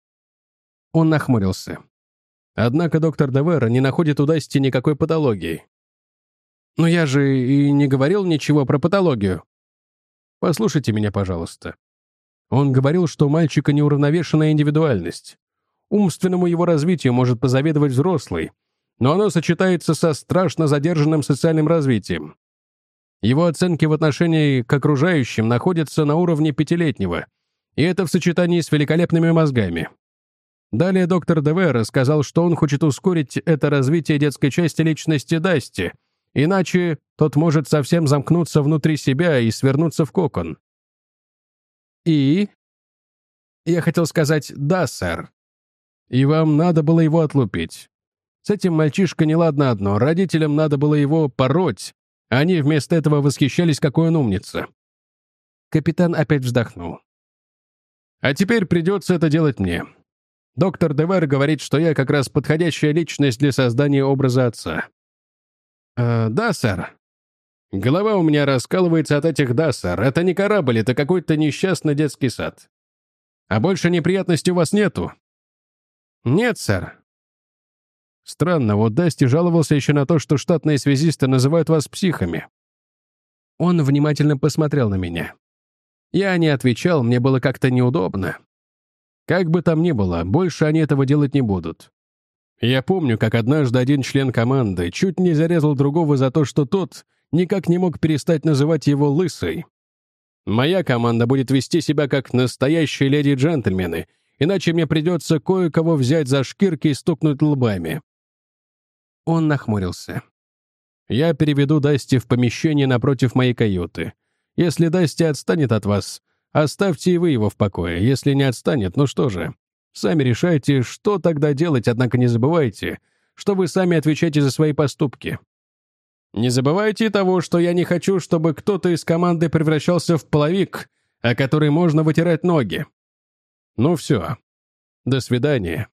Он нахмурился. Однако доктор Девера не находит у Дасти никакой патологии. Но я же и не говорил ничего про патологию. Послушайте меня, пожалуйста. Он говорил, что у мальчика неуравновешенная индивидуальность. Умственному его развитию может позавидовать взрослый, но оно сочетается со страшно задержанным социальным развитием. Его оценки в отношении к окружающим находятся на уровне пятилетнего, и это в сочетании с великолепными мозгами. Далее доктор Девера сказал, что он хочет ускорить это развитие детской части личности Дасти, иначе тот может совсем замкнуться внутри себя и свернуться в кокон. И? Я хотел сказать «да, сэр». И вам надо было его отлупить. С этим мальчишкой неладно одно, родителям надо было его пороть, а они вместо этого восхищались, какой он умница. Капитан опять вздохнул. А теперь придется это делать мне. Доктор Девер говорит, что я как раз подходящая личность для создания образа отца. «Э, да, сэр». Голова у меня раскалывается от этих «да, сэр». Это не корабль, это какой-то несчастный детский сад. А больше неприятностей у вас нету? Нет, сэр. Странно, вот Дасти жаловался еще на то, что штатные связисты называют вас психами. Он внимательно посмотрел на меня. Я не отвечал, мне было как-то неудобно. Как бы там ни было, больше они этого делать не будут. Я помню, как однажды один член команды чуть не зарезал другого за то, что тот никак не мог перестать называть его лысой. Моя команда будет вести себя как настоящие леди-джентльмены, иначе мне придется кое-кого взять за шкирки и стукнуть лбами. Он нахмурился. Я переведу Дасти в помещение напротив моей каюты. Если Дасти отстанет от вас, оставьте и вы его в покое. Если не отстанет, ну что же, сами решайте, что тогда делать, однако не забывайте, что вы сами отвечаете за свои поступки. Не забывайте того, что я не хочу, чтобы кто-то из команды превращался в половик, о который можно вытирать ноги. Ну все. До свидания.